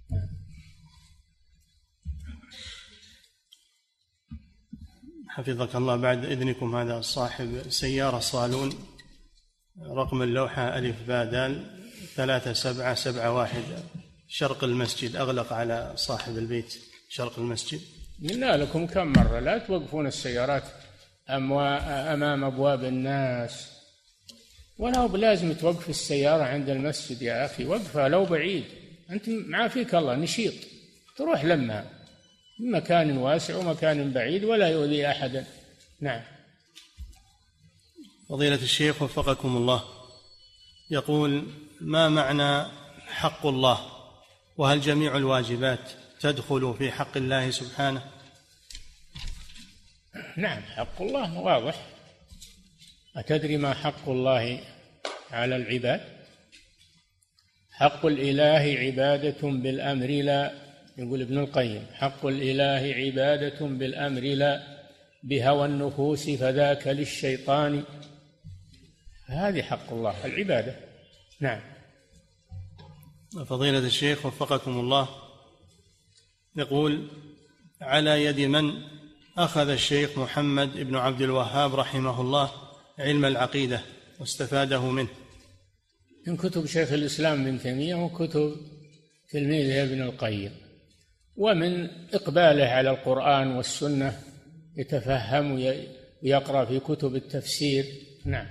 حفظك الله. بعد إذنكم، هذا صاحب سيارة صالون، رقم اللوحة ألف بادال 3771 شرق المسجد، أغلق على صاحب البيت شرق المسجد. قلنا لكم كم مرة لا توقفون السيارات أمام أبواب الناس، ولا بلازم توقف السيارة عند المسجد يا أخي، وقفها لو بعيد، أنت معافيك الله نشيط، تروح لما مكان واسع ومكان بعيد ولا يؤذي أحدا. نعم. فضيلة الشيخ وفقكم الله، يقول: ما معنى حق الله؟ وهل جميع الواجبات تدخل في حق الله سبحانه؟ نعم، حق الله واضح. أتدري ما حق الله على العباد؟ حق الإله عبادة بالأمر لا، يقول ابن القيم: حق الإله عبادة بالأمر لا، بهوى النفوس فذاك للشيطان. هذه حق الله العبادة. نعم. فضيلة الشيخ وفقكم الله، يقول: على يد من أخذ الشيخ محمد بن عبد الوهاب رحمه الله علم العقيدة واستفاده منه؟ من كتب شيخ الإسلام ابن تيمية وكتب تلميذه ابن القيم، ومن إقباله على القرآن والسنة، يتفهم ويقرأ في كتب التفسير. نعم.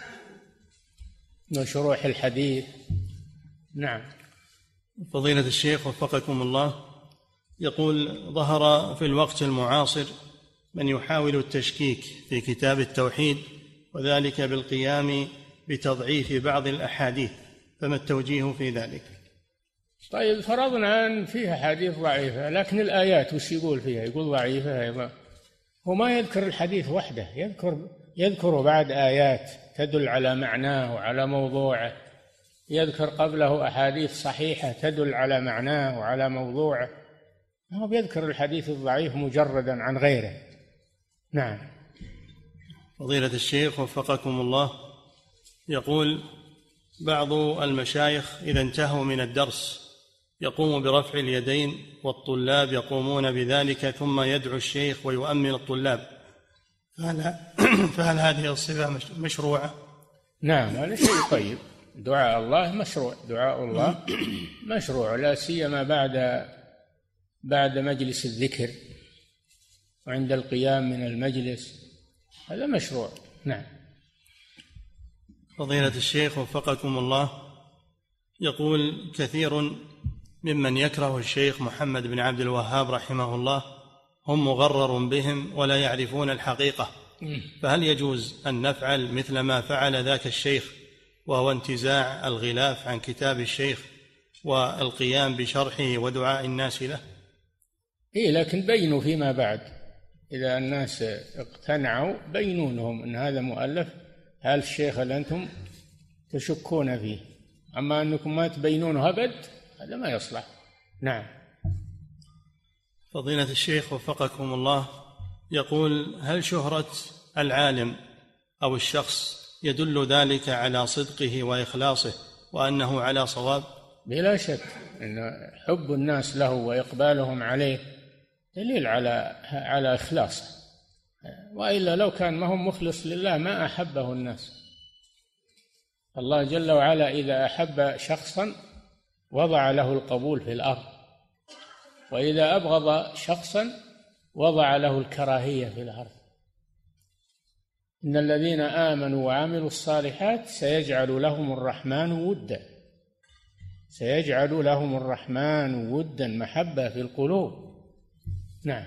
وشروح الحديث. نعم. فضيلة الشيخ وفقكم الله، يقول: ظهر في الوقت المعاصر من يحاول التشكيك في كتاب التوحيد، وذلك بالقيام بتضعيف بعض الأحاديث، فما التوجيه في ذلك؟ طيب، فرضنا أن فيها حديث ضعيفة، لكن الآيات وش يقول فيها؟ يقول ضعيفة أيضا. هو ما يذكر الحديث وحده، يذكر بعد آيات تدل على معناه وعلى موضوعه، يذكر قبله أحاديث صحيحة تدل على معناه وعلى موضوعه. هو بيذكر الحديث الضعيف مجردا عن غيره. نعم. فضيلة الشيخ وفقكم الله، يقول بعض المشايخ إذا انتهوا من الدرس يقوم برفع اليدين والطلاب يقومون بذلك ثم يدعو الشيخ ويؤمن الطلاب، فهل هذه الصفة مشروعة؟ نعم، هذا شيء طيب. دعاء الله مشروع، دعاء الله مشروع، لا سيما بعد مجلس الذكر وعند القيام من المجلس، هذا مشروع. نعم. فضيلة الشيخ وفقكم الله، يقول كثير ممن يكره الشيخ محمد بن عبد الوهاب رحمه الله هم مغرر بهم ولا يعرفون الحقيقة، فهل يجوز أن نفعل مثل ما فعل ذاك الشيخ، وهو انتزاع الغلاف عن كتاب الشيخ والقيام بشرحه ودعاء الناس له؟ لكن بينوا فيما بعد، إذا الناس اقتنعوا بينوا لهم أن هذا مؤلف هذا الشيخ اللي أنتم تشكون فيه، أما أنكم ما تبينونه أبد هذا ما يصلح. نعم. فضيلة الشيخ وفقكم الله، يقول هل شهرة العالم أو الشخص يدل ذلك على صدقه وإخلاصه وأنه على صواب؟ بلا شك أن حب الناس له وإقبالهم عليه دليل على إخلاصه، وإلا لو كان ما هو مخلص لله ما أحبه الناس. الله جل وعلا إذا أحب شخصا وضع له القبول في الأرض، وإذا أبغض شخصا وضع له الكراهية في الأرض. إن الذين آمنوا وعملوا الصالحات سيجعل لهم الرحمن ودا، سيجعل لهم الرحمن ودا، محبة في القلوب. نعم.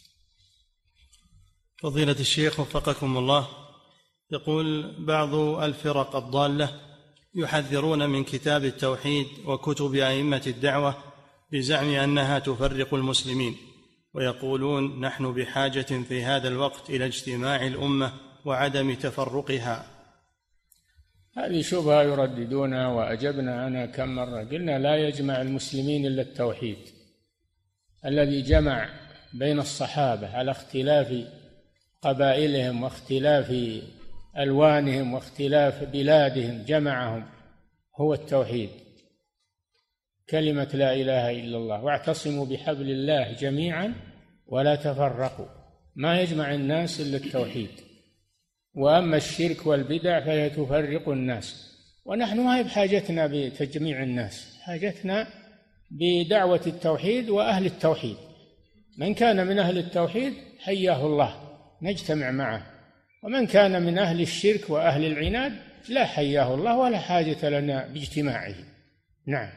فضيلة الشيخ وفقكم الله، يقول بعض الفرق الضالة يحذرون من كتاب التوحيد وكتب أئمة الدعوة بزعم أنها تفرق المسلمين، ويقولون نحن بحاجة في هذا الوقت إلى اجتماع الأمة وعدم تفرقها. هذه شبهة يرددونها وأجبنا عنها كم مرة، قلنا لا يجمع المسلمين إلا التوحيد الذي جمع بين الصحابة على اختلاف قبائلهم واختلاف ألوانهم واختلاف بلادهم، جمعهم هو التوحيد، كلمة لا إله إلا الله، واعتصموا بحبل الله جميعا ولا تفرقوا. ما يجمع الناس إلا التوحيد، وأما الشرك والبدع فهي تفرق الناس، ونحن ما هي بحاجتنا بتجميع الناس، حاجتنا بدعوة التوحيد وأهل التوحيد. من كان من أهل التوحيد حياه الله نجتمع معه، ومن كان من أهل الشرك وأهل العناد لا حياه الله ولا حاجة لنا باجتماعه. نعم.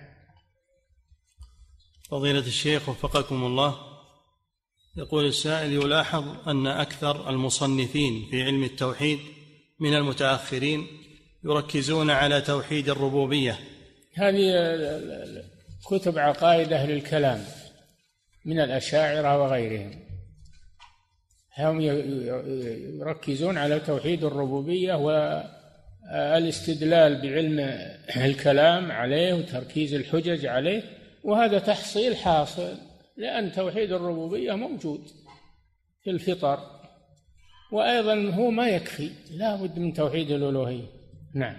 فضيلة الشيخ وفقكم الله، يقول السائل يلاحظ أن أكثر المصنفين في علم التوحيد من المتأخرين يركزون على توحيد الربوبية. هذه كتب عقائد أهل الكلام من الأشاعرة وغيرهم، هم يركزون على توحيد الربوبية والاستدلال بعلم الكلام عليه وتركيز الحجج عليه، وهذا تحصيل حاصل، لأن توحيد الربوبية موجود في الفطر، وأيضا هو ما يكفي، لا بد من توحيد الألوهية. نعم.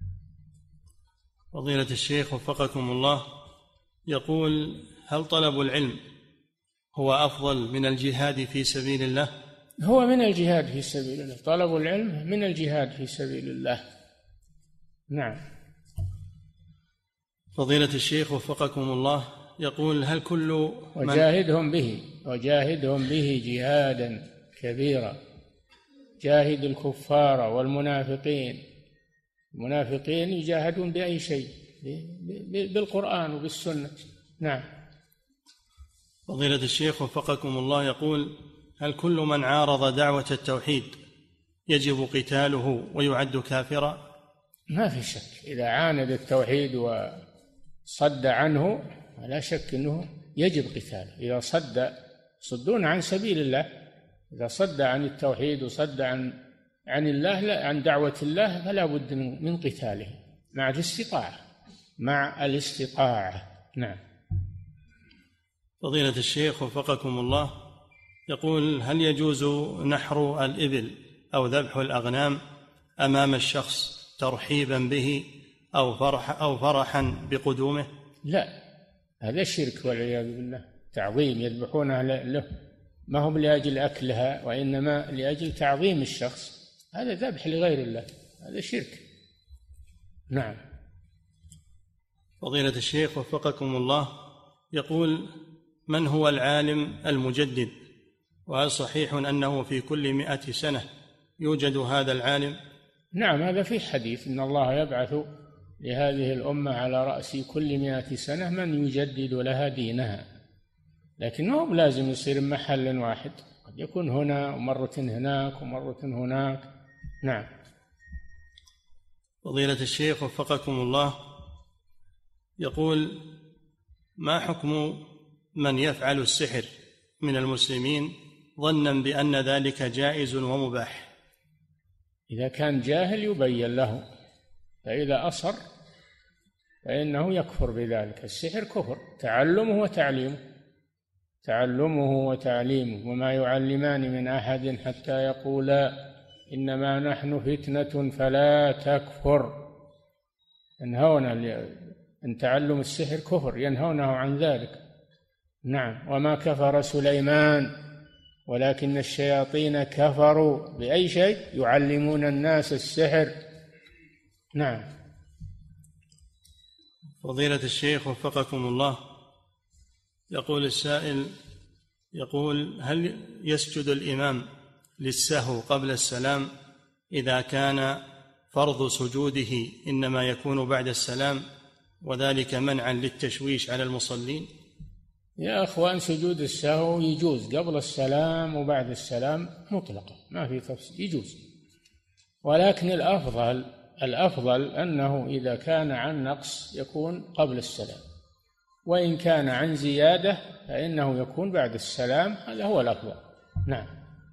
فضيلة الشيخ وفقكم الله، يقول هل طلب العلم هو أفضل من الجهاد في سبيل الله؟ هو من الجهاد في سبيل الله، طلب العلم من الجهاد في سبيل الله. نعم. فضيلة الشيخ وفقكم الله، يقول هل كل وجاهدهم به جهادا كبيرا، جاهد الكفار والمنافقين. المنافقين يجاهدون بأي شيء، بالقرآن وبالسنة. نعم. فضيلة الشيخ وفقكم الله، يقول هل كل من عارض دعوة التوحيد يجب قتاله ويعد كافرا؟ ما في شك، إذا عاند التوحيد وصد عنه لا شك أنه يجب قتاله. إذا صدون عن سبيل الله، إذا صد عن التوحيد وصد عن الله، لا عن دعوة الله، فلا بد من قتاله مع الاستطاعة. نعم. فضيلة الشيخ وفقكم الله، يقول: هل يجوز نحر الإبل أو ذبح الأغنام أمام الشخص ترحيبا به أو فرحا بقدومه؟ لا، هذا شرك والعياذ بالله، تعظيم، يذبحونها له، ما هم لأجل أكلها وإنما لأجل تعظيم الشخص، هذا ذبح لغير الله، هذا شرك. نعم. فضيلة الشيخ وفقكم الله، يقول: من هو العالم المجدد؟ وهل صحيح أنه في كل 100 سنة يوجد هذا العالم؟ نعم، هذا في حديث إن الله يبعث لهذه الأمة على رأس كل 100 سنة من يجدد لها دينها، لكنهم لازم يصير محل واحد، قد يكون هنا ومرة هناك ومرة هناك. نعم. فضيلة الشيخ وفقكم الله، يقول: ما حكم من يفعل السحر من المسلمين ظنا بأن ذلك جائز ومباح؟ إذا كان جاهل يبين له، فإذا أصر فإنه يكفر بذلك. السحر كفر، تعلمه وتعليمه، وما يعلمان من أحد حتى يقولا إنما نحن فتنة فلا تكفر. ينهون أن تعلم السحر كفر، ينهونه عن ذلك. نعم. وما كفر سليمان ولكن الشياطين كفروا بأي شيء؟ يعلمون الناس السحر. نعم. فضيلة الشيخ وفقكم الله، يقول السائل: هل يسجد الإمام للسهو قبل السلام إذا كان فرض سجوده إنما يكون بعد السلام، وذلك منعا للتشويش على المصلين؟ يا أخوان، سجود السهو يجوز قبل السلام وبعد السلام مطلقا، ما في تفصيل، يجوز، ولكن الأفضل أنه إذا كان عن نقص يكون قبل السلام، وإن كان عن زيادة فإنه يكون بعد السلام، هذا هو الأفضل. نعم.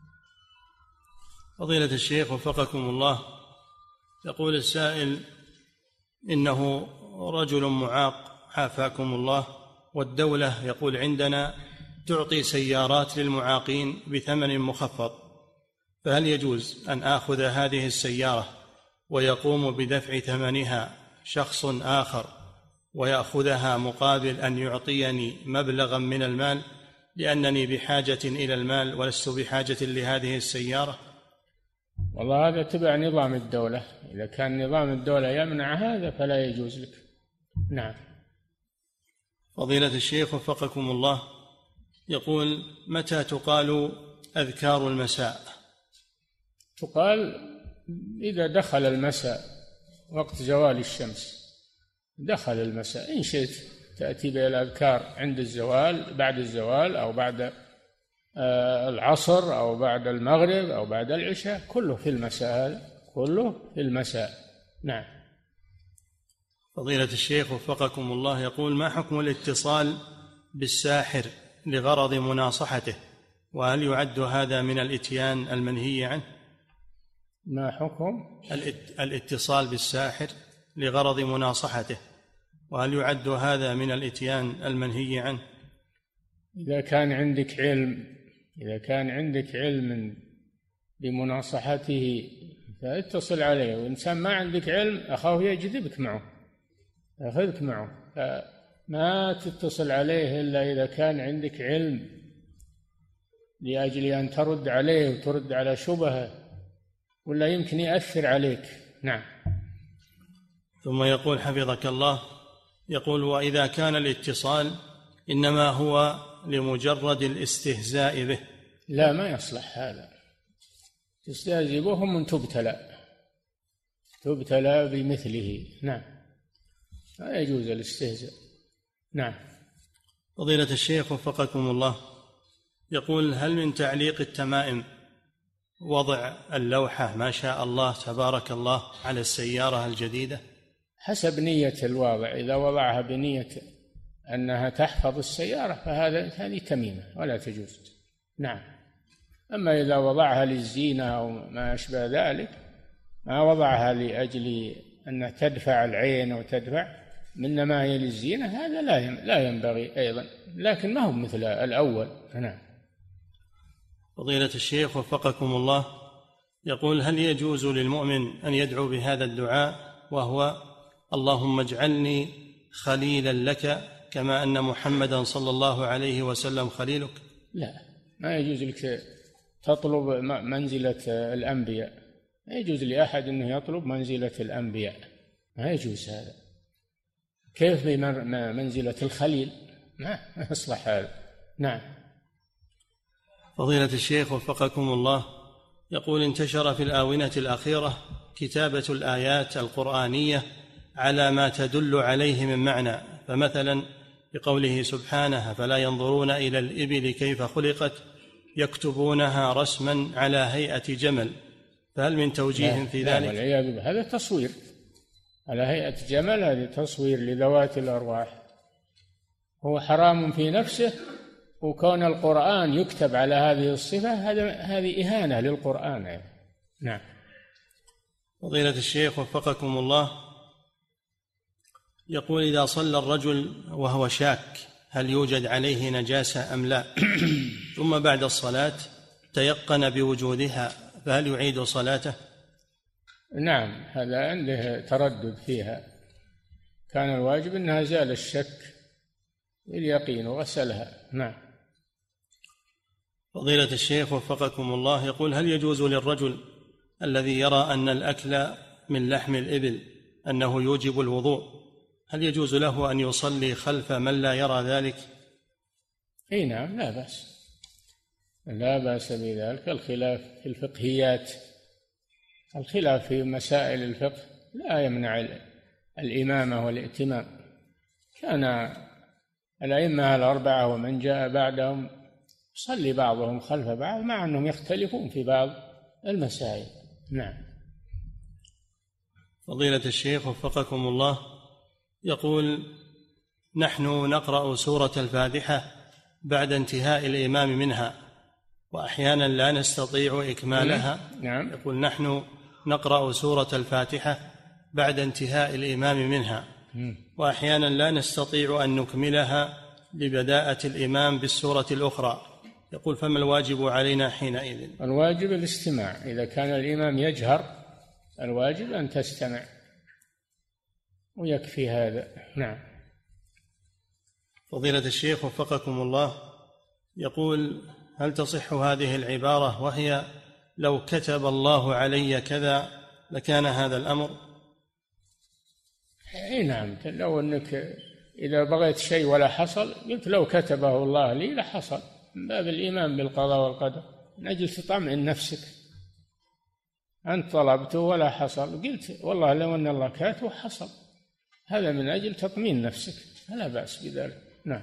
فضيلة الشيخ وفقكم الله، يقول السائل: إنه رجل معاق عافاكم الله، والدولة يقول عندنا تعطي سيارات للمعاقين بثمن مخفض، فهل يجوز أن آخذ هذه السيارة ويقوم بدفع ثمنها شخص آخر ويأخذها مقابل أن يعطيني مبلغا من المال، لأنني بحاجة إلى المال ولست بحاجة لهذه السيارة؟ والله هذا تبع نظام الدولة، إذا كان نظام الدولة يمنع هذا فلا يجوز لك. نعم. فضيلة الشيخ وفقكم الله، يقول: متى تقال أذكار المساء؟ تقال إذا دخل المساء، وقت زوال الشمس، دخل المساء، إن شئت تأتي بالأذكار عند الزوال، بعد الزوال، أو بعد العصر، أو بعد المغرب، أو بعد العشاء، كله في المساء، هذا كله في المساء. نعم. فضيلة الشيخ وفقكم الله، يقول: ما حكم الاتصال بالساحر لغرض مناصحته، وهل يعد هذا من الإتيان المنهي عنه؟ ما حكم الاتصال بالساحر لغرض مناصحته، وهل يعد هذا من الإتيان المنهي عنه؟ إذا كان عندك علم بمناصحته فاتصل عليه، وإنسان ما عندك علم أخاه يجذبك معه، يأخذك معه، فما تتصل عليه إلا إذا كان عندك علم لأجل أن ترد عليه وترد على شبهه، ولا يمكن يأثر عليك. نعم. ثم يقول حفظك الله، يقول: وإذا كان الاتصال إنما هو لمجرد الاستهزاء به؟ لا، ما يصلح هذا، تستهزئ بهم من تبتلى بمثله. نعم، لا يجوز الاستهزاء. نعم. فضيلة الشيخ وفقكم الله، يقول: هل من تعليق التمائم وضع اللوحة ما شاء الله تبارك الله على السيارة الجديدة؟ حسب نية الواضع، إذا وضعها بنية أنها تحفظ السيارة هذه تميمة ولا تجوز. نعم. أما إذا وضعها للزينة أو ما أشبه ذلك، ما وضعها لأجل أن تدفع العين وتدفع، من نمايل الزينة هذا لا ينبغي أيضا، لكن ما هو مثل الأول. نعم. فضيلة الشيخ وفقكم الله، يقول: هل يجوز للمؤمن أن يدعو بهذا الدعاء وهو: اللهم اجعلني خليلا لك كما أن محمدا صلى الله عليه وسلم خليلك؟ لا، ما يجوز لك تطلب منزلة الأنبياء، ما يجوز لأحد أنه يطلب منزلة الأنبياء، ما يجوز هذا. كيف بمنزلة الخليل؟ ما يصلح هذا. نعم. فضيلة الشيخ وفقكم الله، يقول: انتشر في الآونة الأخيرة كتابة الآيات القرآنية على ما تدل عليه من معنى، فمثلا بقوله سبحانه: فلا ينظرون إلى الإبل كيف خلقت يكتبونها رسما على هيئة جمل، فهل من توجيه في ذلك؟ والعياذ بالله، هذا تصوير على هيئة جمل، هذا تصوير لذوات الأرواح، هو حرام في نفسه، وكون القرآن يكتب على هذه الصفة هذه إهانة للقرآن. نعم. فضيلة الشيخ وفقكم الله، يقول: إذا صلى الرجل وهو شاك هل يوجد عليه نجاسة أم لا، ثم بعد الصلاة تيقن بوجودها، فهل يعيد صلاته؟ نعم، هذا عنده تردد فيها، كان الواجب أنها زال الشك باليقين وغسلها. نعم. فضيلة الشيخ وفقكم الله، يقول: هل يجوز للرجل الذي يرى أن الأكل من لحم الإبل أنه يوجب الوضوء، هل يجوز له أن يصلي خلف من لا يرى ذلك؟ أي نعم، لا بأس، لا بأس بذلك. الخلاف في الفقهيات، الخلاف في مسائل الفقه لا يمنع الإمامة والائتمام. كان الأئمة الأربعة ومن جاء بعدهم يصلي بعضهم خلف بعض مع أنهم يختلفون في بعض المسائل. نعم. فضيلة الشيخ وفقكم الله، يقول: نحن نقرأ سورة الفاتحة بعد انتهاء الإمام منها، وأحيانا لا نستطيع إكمالها. نعم. يقول: نحن نقرأ سورة الفاتحة بعد انتهاء الإمام منها، وأحيانا لا نستطيع أن نكملها لبداءة الإمام بالسورة الأخرى، يقول: فما الواجب علينا حينئذ؟ الواجب الاستماع، إذا كان الإمام يجهر الواجب أن تستمع ويكفي هذا. نعم. فضيلة الشيخ وفقكم الله، يقول: هل تصح هذه العبارة وهي: لو كتب الله علي كذا لكان هذا الأمر؟ اي نعم، لو انك اذا بغيت شيء ولا حصل قلت لو كتبه الله لي لحصل، من باب الايمان بالقضاء والقدر، من اجل تطمئن نفسك. انت طلبته ولا حصل، قلت والله لو ان الله كاتبه حصل، هذا من اجل تطمئن نفسك، فلا باس بذلك. نعم.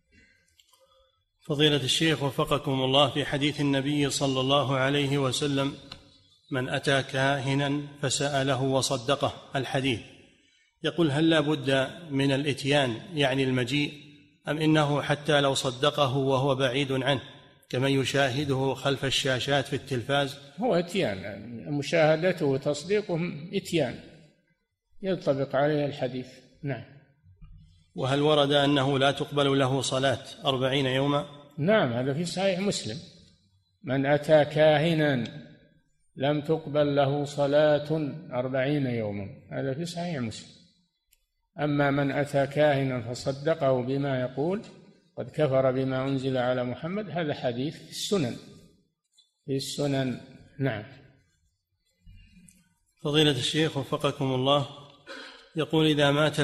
فضيلة الشيخ وفقكم الله، في حديث النبي صلى الله عليه وسلم: من أتى كاهنا فسأله وصدقه، الحديث، يقول: هل لا بد من الإتيان يعني المجيء، أم إنه حتى لو صدقه وهو بعيد عنه كما يشاهده خلف الشاشات في التلفاز؟ هو إتيان، مشاهدته وتصديقه إتيان، ينطبق عليه الحديث. نعم. وهل ورد أنه لا تقبل له صلاة 40 يوما؟ نعم، هذا في صحيح مسلم: من أتى كاهنا لم تقبل له صلاة 40 يوما، هذا في صحيح مسلم. أما من أتى كاهنا فصدقه بما يقول قد كفر بما أنزل على محمد، هذا حديث في السنن. نعم. فضيلة الشيخ وفقكم الله، يقول: إذا مات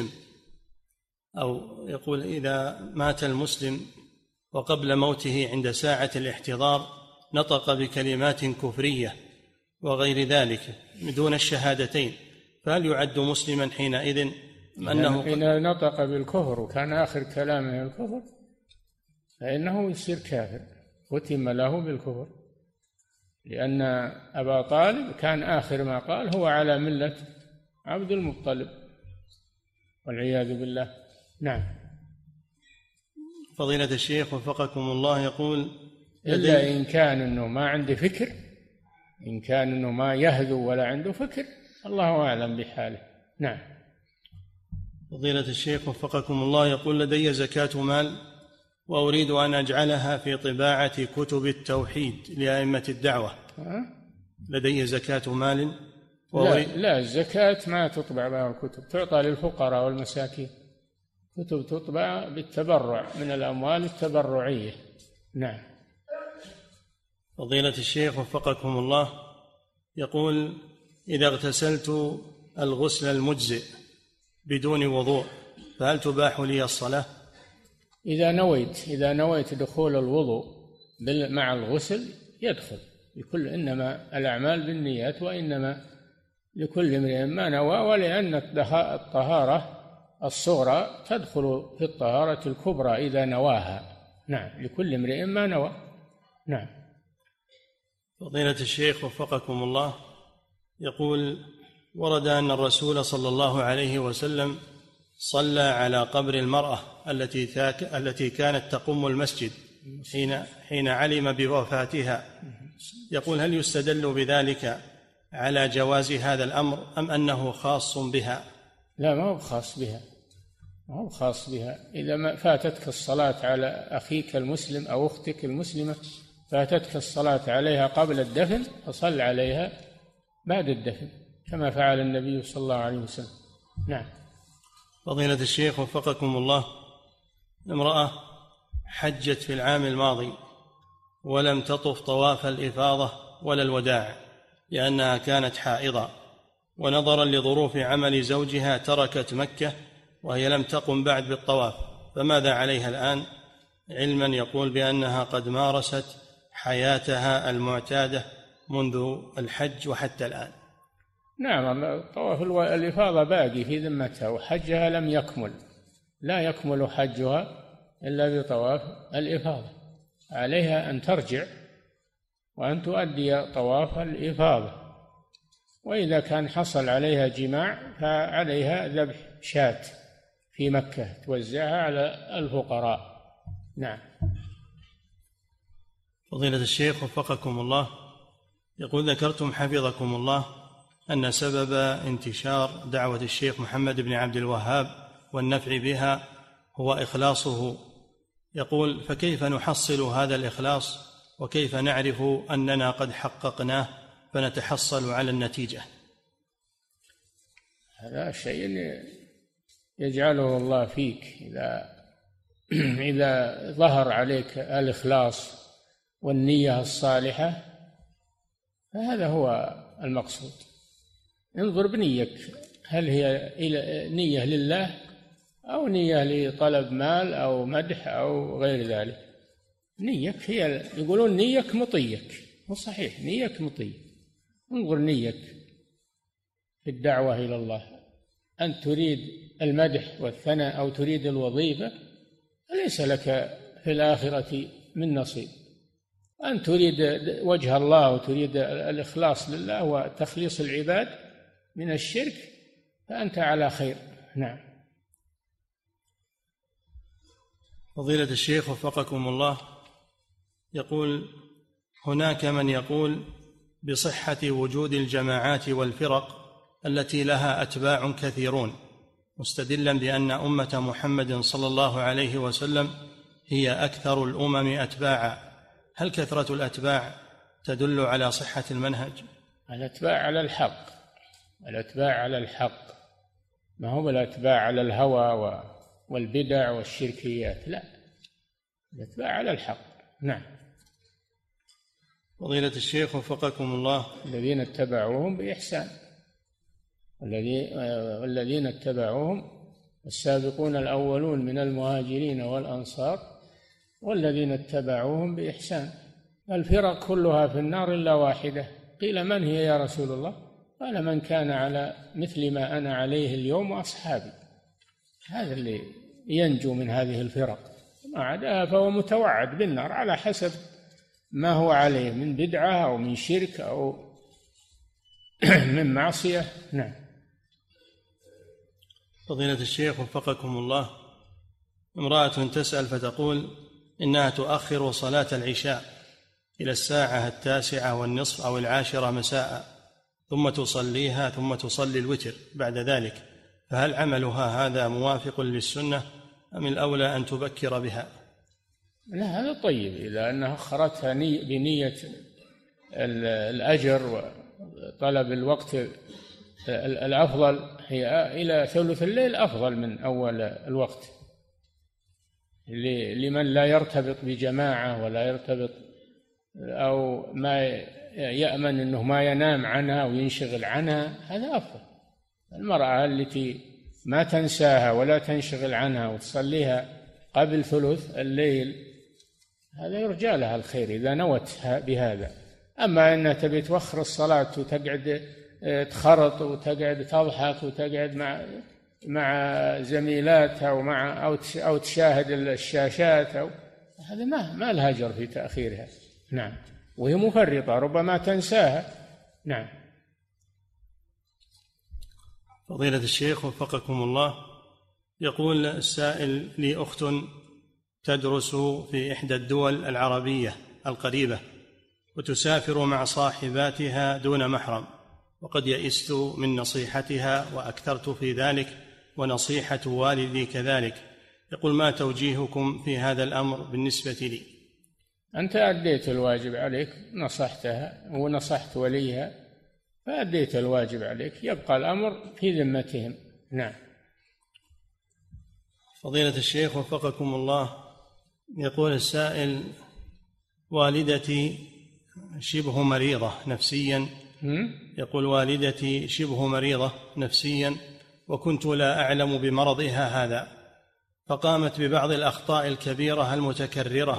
المسلم وقبل موته عند ساعة الاحتضار نطق بكلمات كفرية وغير ذلك دون الشهادتين، فهل يعد مسلما حينئذ؟ إن نطق بالكفر وكان آخر كلامه الكفر فإنه يصير كافر، ختم له بالكفر، لأن أبا طالب كان آخر ما قال هو على ملة عبد المطلب والعياذ بالله. نعم. فضيلة الشيخ وفقكم الله، يقول: إلا إن كان أنه ما عنده فكر، إن كان أنه ما يهذو ولا عنده فكر، الله أعلم بحاله. نعم. فضيلة الشيخ وفقكم الله، يقول: لدي زكاة مال وأريد أن أجعلها في طباعة كتب التوحيد لأئمة الدعوة. لدي زكاة مال وأريد... لا، الزكاة ما تطبع بها الكتب، تعطى للفقراء والمساكين. كتب تطبع بالتبرع من الأموال التبرعية. نعم. فضيلة الشيخ وفقكم الله، يقول: إذا اغتسلت الغسل المجزئ بدون وضوء فهل تباح لي الصلاة؟ إذا نويت دخول الوضوء مع الغسل يدخل. إنما الأعمال بالنيات، وإنما لكل امرئ ما نوى، ولأن الطهارة الصغرى تدخل في الطهارة الكبرى إذا نواها. نعم، لكل امرئ ما نوى. نعم. فضيلة الشيخ وفقكم الله، يقول: ورد أن الرسول صلى الله عليه وسلم صلى على قبر المرأة التي كانت تقوم المسجد حين علم بوفاتها. يقول: هل يستدل بذلك على جواز هذا الأمر أم أنه خاص بها؟ لا، ما هو خاص بها، ما هو خاص بها. إذا ما فاتتك الصلاة على أخيك المسلم أو أختك المسلمة، فاتتك الصلاة عليها قبل الدفن، فصل عليها بعد الدفن كما فعل النبي صلى الله عليه وسلم. نعم. فضيلة الشيخ وفقكم الله، امرأة حجت في العام الماضي ولم تطف طواف الإفاضة ولا الوداع لأنها كانت حائضة، ونظرا لظروف عمل زوجها تركت مكة وهي لم تقم بعد بالطواف، فماذا عليها الآن، علما يقول بأنها قد مارست حياتها المعتادة منذ الحج وحتى الآن؟ نعم، طواف الإفاضة باقي في ذمتها، وحجها لم يكمل، لا يكمل حجها إلا بطواف الإفاضة. عليها أن ترجع وأن تؤدي طواف الإفاضة، وإذا كان حصل عليها جماع فعليها ذبح شاة في مكة توزعها على الفقراء. نعم. فضيلة الشيخ وفقكم الله، يقول: ذكرتم حفظكم الله أن سبب انتشار دعوة الشيخ محمد بن عبد الوهاب والنفع بها هو إخلاصه. يقول: فكيف نحصل هذا الإخلاص، وكيف نعرف أننا قد حققناه فنتحصل على النتيجة؟ هذا شيء يجعله الله فيك إذا ظهر عليك الإخلاص والنية الصالحة، فهذا هو المقصود. انظر بنيك، هل هي نية لله أو نية لطلب مال أو مدح أو غير ذلك؟ نيك هي، يقولون نيك مطيك، مو صحيح، نيك مطيك. انظر نيك في الدعوة إلى الله، أن تريد المدح والثناء أو تريد الوظيفة، فليس لك في الآخرة من نصيب. أن تريد وجه الله وتريد الإخلاص لله وتخليص العباد من الشرك، فأنت على خير. نعم. فضيلة الشيخ وفقكم الله، يقول: هناك من يقول بصحة وجود الجماعات والفرق التي لها أتباع كثيرون، مستدلا بأن أمة محمد صلى الله عليه وسلم هي أكثر الأمم أتباعا. هل كثرة الأتباع تدل على صحة المنهج؟ الأتباع على الحق، الأتباع على الحق، ما هو الأتباع على الهوى والبدع والشركيات، لا، الأتباع على الحق. نعم. فضيلة الشيخ وفقكم الله، الذين اتبعوهم بإحسان، والذين اتبعوهم السابقون الأولون من المهاجرين والأنصار والذين اتبعوهم بإحسان. الفرق كلها في النار إلا واحدة. قيل: من هي يا رسول الله؟ قال: من كان على مثل ما أنا عليه اليوم وأصحابي. هذا اللي ينجو من هذه الفرق، ما عداها فهو متوعد بالنار على حسب ما هو عليه من بدعة أو من شرك أو من معصية. نعم. فضيلة الشيخ وفقكم الله، امرأة تسأل فتقول إنها تؤخر صلاة العشاء إلى الساعة 9:30 أو 10 مساء، ثم تصليها ثم تصلي الوتر بعد ذلك، فهل عملها هذا موافق للسنة أم الأولى أن تبكر بها؟ لا، هذا طيب إذا أنها أخرتها بنية الأجر وطلب الوقت الأفضل، هي إلى ثلث الليل أفضل من أول الوقت لمن لا يرتبط بجماعة ولا يرتبط أو ما يأمن أنه ما ينام عنها وينشغل عنها، هذا أفضل. المرأة التي ما تنساها ولا تنشغل عنها وتصليها قبل ثلث الليل هذا يرجى لها الخير إذا نوت بهذا. أما أنها تبي توخر الصلاة وتقعد تخرط وتقعد تضحك وتقعد مع زميلاتها أو تشاهد الشاشات هذا ما لها أجر في تأخيرها. نعم، وهي مفرطة ربما تنساها. نعم. فضيلة الشيخ وفقكم الله، يقول السائل: لي أخت تدرس في إحدى الدول العربية القريبة وتسافر مع صاحباتها دون محرم، وقد يئست من نصيحتها وأكثرت في ذلك ونصيحة والدي كذلك. يقول: ما توجيهكم في هذا الأمر بالنسبة لي؟ أنت أديت الواجب عليك، نصحتها ونصحت وليها فأديت الواجب عليك، يبقى الأمر في ذمتهم. نعم. فضيلة الشيخ وفقكم الله، يقول السائل: والدتي شبه مريضة نفسيا. يقول: والدتي شبه مريضة نفسيا وكنت لا أعلم بمرضها هذا، فقامت ببعض الأخطاء الكبيرة المتكررة.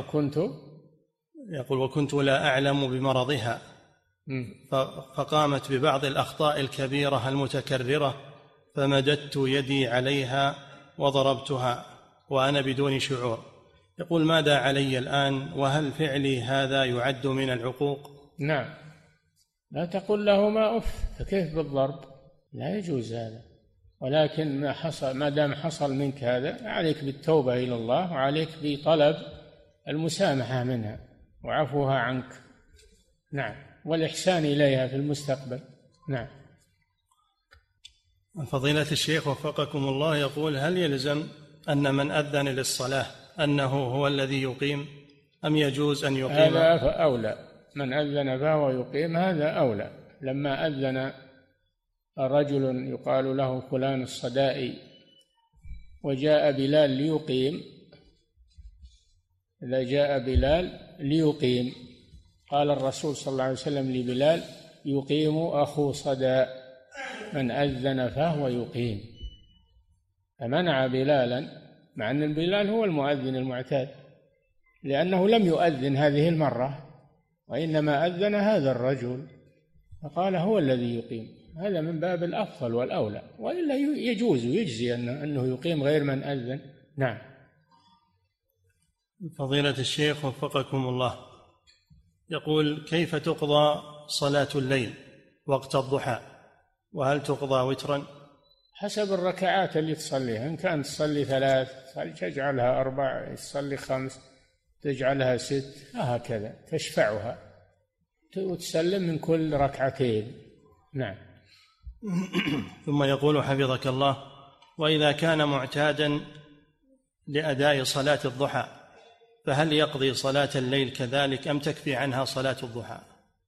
وكنت لا أعلم بمرضها فقامت ببعض الأخطاء الكبيرة المتكررة، فمددت يدي عليها وضربتها وأنا بدون شعور. يقول: ماذا علي الآن؟ وهل فعلي هذا يعد من العقوق؟ نعم، لا تقل لهما أف، فكيف بالضرب؟ لا يجوز هذا. ولكن ما دام حصل منك هذا عليك بالتوبة إلى الله وعليك بطلب المسامحة منها وعفوها عنك. نعم، والإحسان إليها في المستقبل. نعم. فضيلة الشيخ وفقكم الله، يقول: هل يلزم أن من أذن للصلاة أنه هو الذي يقيم أم يجوز أن يقيم؟ هذا أولى، من أذن فهو يقيم، هذا أولى. لما أذن رجل يقال له فلان الصدائي وجاء بلال ليقيم، إذا جاء بلال ليقيم قال الرسول صلى الله عليه وسلم لبلال: يقيم أخو صداء، من أذن فهو يقيم. فمنع بلالا، مع أن بلال هو المؤذن المعتاد، لأنه لم يؤذن هذه المرة وإنما أذن هذا الرجل، فقال هو الذي يقيم. هذا من باب الأفضل والأولى، وإلا يجوز ويجزي أنه يقيم غير من أذن. نعم. فضيلة الشيخ وفقكم الله، يقول: كيف تقضى صلاة الليل وقت الضحى؟ وهل تقضى وترا؟ حسب الركعات اللي تصليها، إن كانت تصلي 3 تجعلها 4، تصلي 5 تجعلها 6، هكذا تشفعها وتسلم من كل 2. نعم. ثم يقول حفظك الله: وإذا كان معتادا لأداء صلاة الضحى فهل يقضي صلاة الليل كذلك أم تكفي عنها صلاة الضحى؟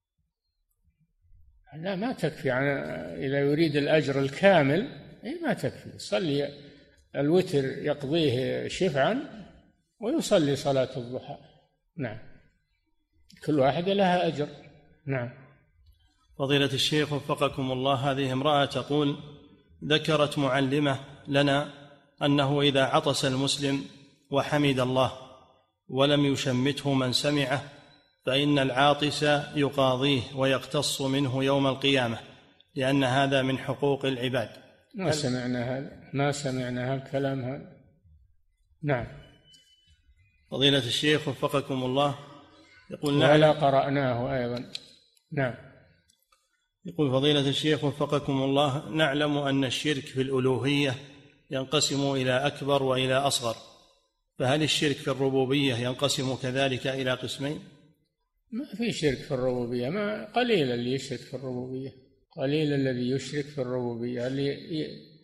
لا، ما تكفي إذا يريد الأجر الكامل ما تكفي. صلي الوتر يقضيه شفعا ويصلي صلاة الضحى. نعم، كل واحدة لها أجر. نعم. فضيلة الشيخ وفقكم الله، هذه امرأة تقول: ذكرت معلمة لنا أنه إذا عطس المسلم وحمد الله ولم يشمته من سمعه فإن العاطس يقاضيه ويقتص منه يوم القيامة، لأن هذا من حقوق العباد. ما سمعنا هذا الكلام هذا. نعم. فضيلة الشيخ وفقكم الله، يقول: ولا قرأناه أيضا. نعم. يقول: فضيلة الشيخ وفقكم الله، نعلم أن الشرك في الألوهية ينقسم إلى أكبر وإلى أصغر، فهل الشرك في الربوبية ينقسم كذلك إلى قسمين؟ ما في شرك في الربوبية، ما قليل اللي يشرك في الربوبية، قليل الذي يشرك في الربوبية. اللي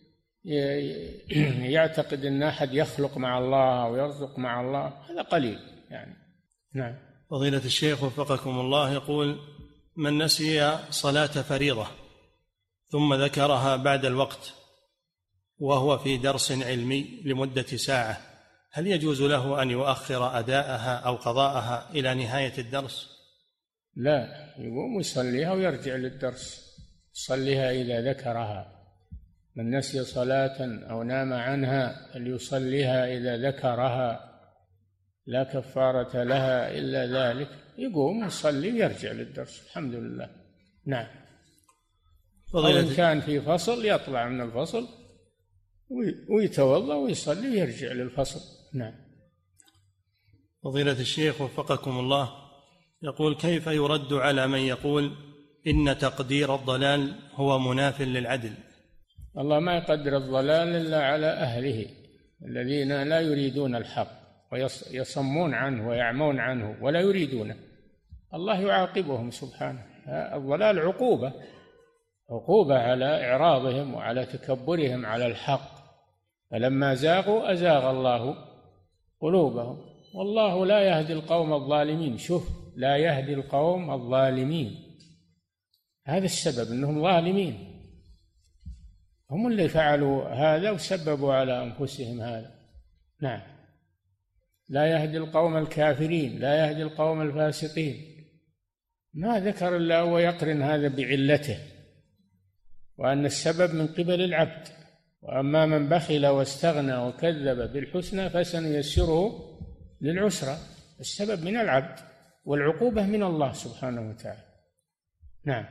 يعتقد أن أحد يخلق مع الله أو يرزق مع الله، هذا قليل يعني. نعم. فضيلة الشيخ وفقكم الله، يقول: من نسي صلاة فريضة ثم ذكرها بعد الوقت وهو في درس علمي لمدة ساعة، هل يجوز له أن يؤخر أداءها أو قضاءها إلى نهاية الدرس؟ لا، يقوم يصليها ويرجع للدرس، يصليها إذا ذكرها. من نسي صلاة أو نام عنها فليصليها إذا ذكرها، لا كفارة لها إلا ذلك. يقوم يصلي ويرجع للدرس، الحمد لله. نعم. وإن كان في فصل يطلع من الفصل ويتوضأ ويصلي ويرجع للفصل. نعم. فضيلة الشيخ وفقكم الله، يقول: كيف يرد على من يقول إن تقدير الضلال هو مناف للعدل؟ الله ما يقدر الضلال إلا على أهله الذين لا يريدون الحق ويصمون عنه ويعمون عنه ولا يريدونه، الله يعاقبهم سبحانه. الضلال عقوبة على إعراضهم وعلى تكبرهم على الحق، فلما زاغوا أزاغ الله قلوبهم، والله لا يهدي القوم الظالمين. شوف، لا يهدي القوم الظالمين، هذا السبب، أنهم ظالمين، هم اللي فعلوا هذا وسببوا على أنفسهم هذا. نعم. لا يهدي القوم الكافرين، لا يهدي القوم الفاسقين. ما ذكر إلا ويقرن هذا بعلته، وأن السبب من قبل العبد. وأما من بخل واستغنى وكذب بالحسنى فسنيسره للعسرى. السبب من العبد والعقوبة من الله سبحانه وتعالى. نعم.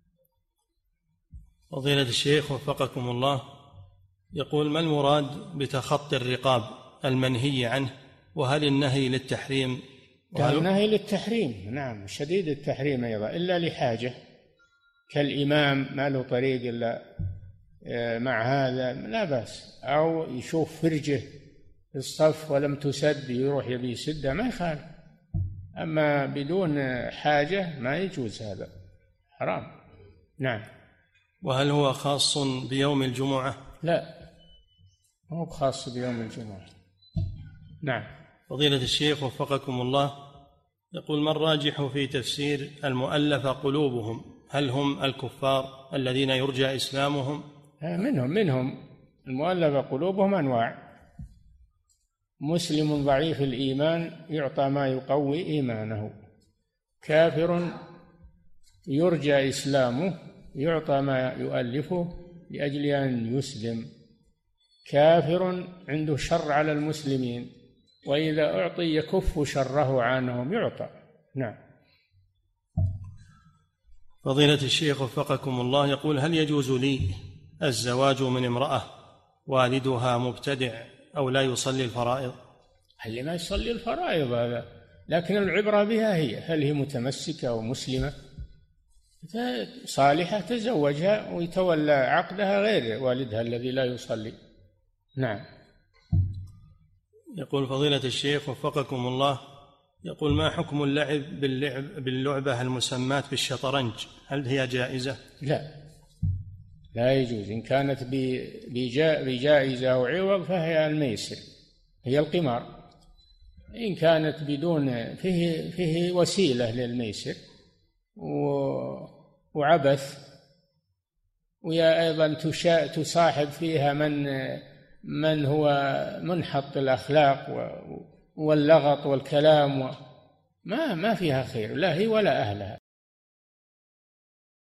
فضيلة الشيخ وفقكم الله، يقول: ما المراد بتخطي الرقاب المنهي عنه؟ وهل النهي للتحريم؟ النهي للتحريم، نعم، شديد التحريم أيضا، إلا لحاجة، كالإمام ما له طريق إلا مع هذا لا بأس، أو يشوف فرجة في الصف ولم تسد يروح يبي يسدها، ما يخالف. أما بدون حاجة ما يجوز، هذا حرام. نعم. وهل هو خاص بيوم الجمعة؟ لا، هو خاص بيوم الجمعة. نعم. فضيلة الشيخ وفقكم الله، يقول: ما الراجح في تفسير المؤلفة قلوبهم؟ هل هم الكفار الذين يرجى إسلامهم؟ منهم المؤلفة قلوبهم أنواع. مسلم ضعيف الإيمان يعطى ما يقوي إيمانه، كافر يرجى إسلامه يعطى ما يؤلفه لأجل أن يسلم، كافر عنده شر على المسلمين وإذا أعطي يكف شره عنهم يعطى. نعم. فضيلة الشيخ وفقكم الله، يقول: هل يجوز لي الزواج من امرأة والدها مبتدع أو لا يصلي الفرائض؟ اللي ما يصلي الفرائض هذا، لكن العبرة بها هي هل هي متمسكة أو مسلمة صالحة تزوجها ويتولى عقدها غير والدها الذي لا يصلي. نعم. يقول: فضيلة الشيخ وفقكم الله، يقول: ما حكم اللعب باللعبة المسماة بالشطرنج؟ هل هي جائزة؟ لا يجوز. إن كانت بجائزة أو عوض فهي الميسر، هي القمار. إن كانت بدون فيه وسيلة للميسر وعبث، ويا أيضا تصاحب فيها من هو منحط الأخلاق واللغط والكلام، ما فيها خير، لا هي ولا أهلها.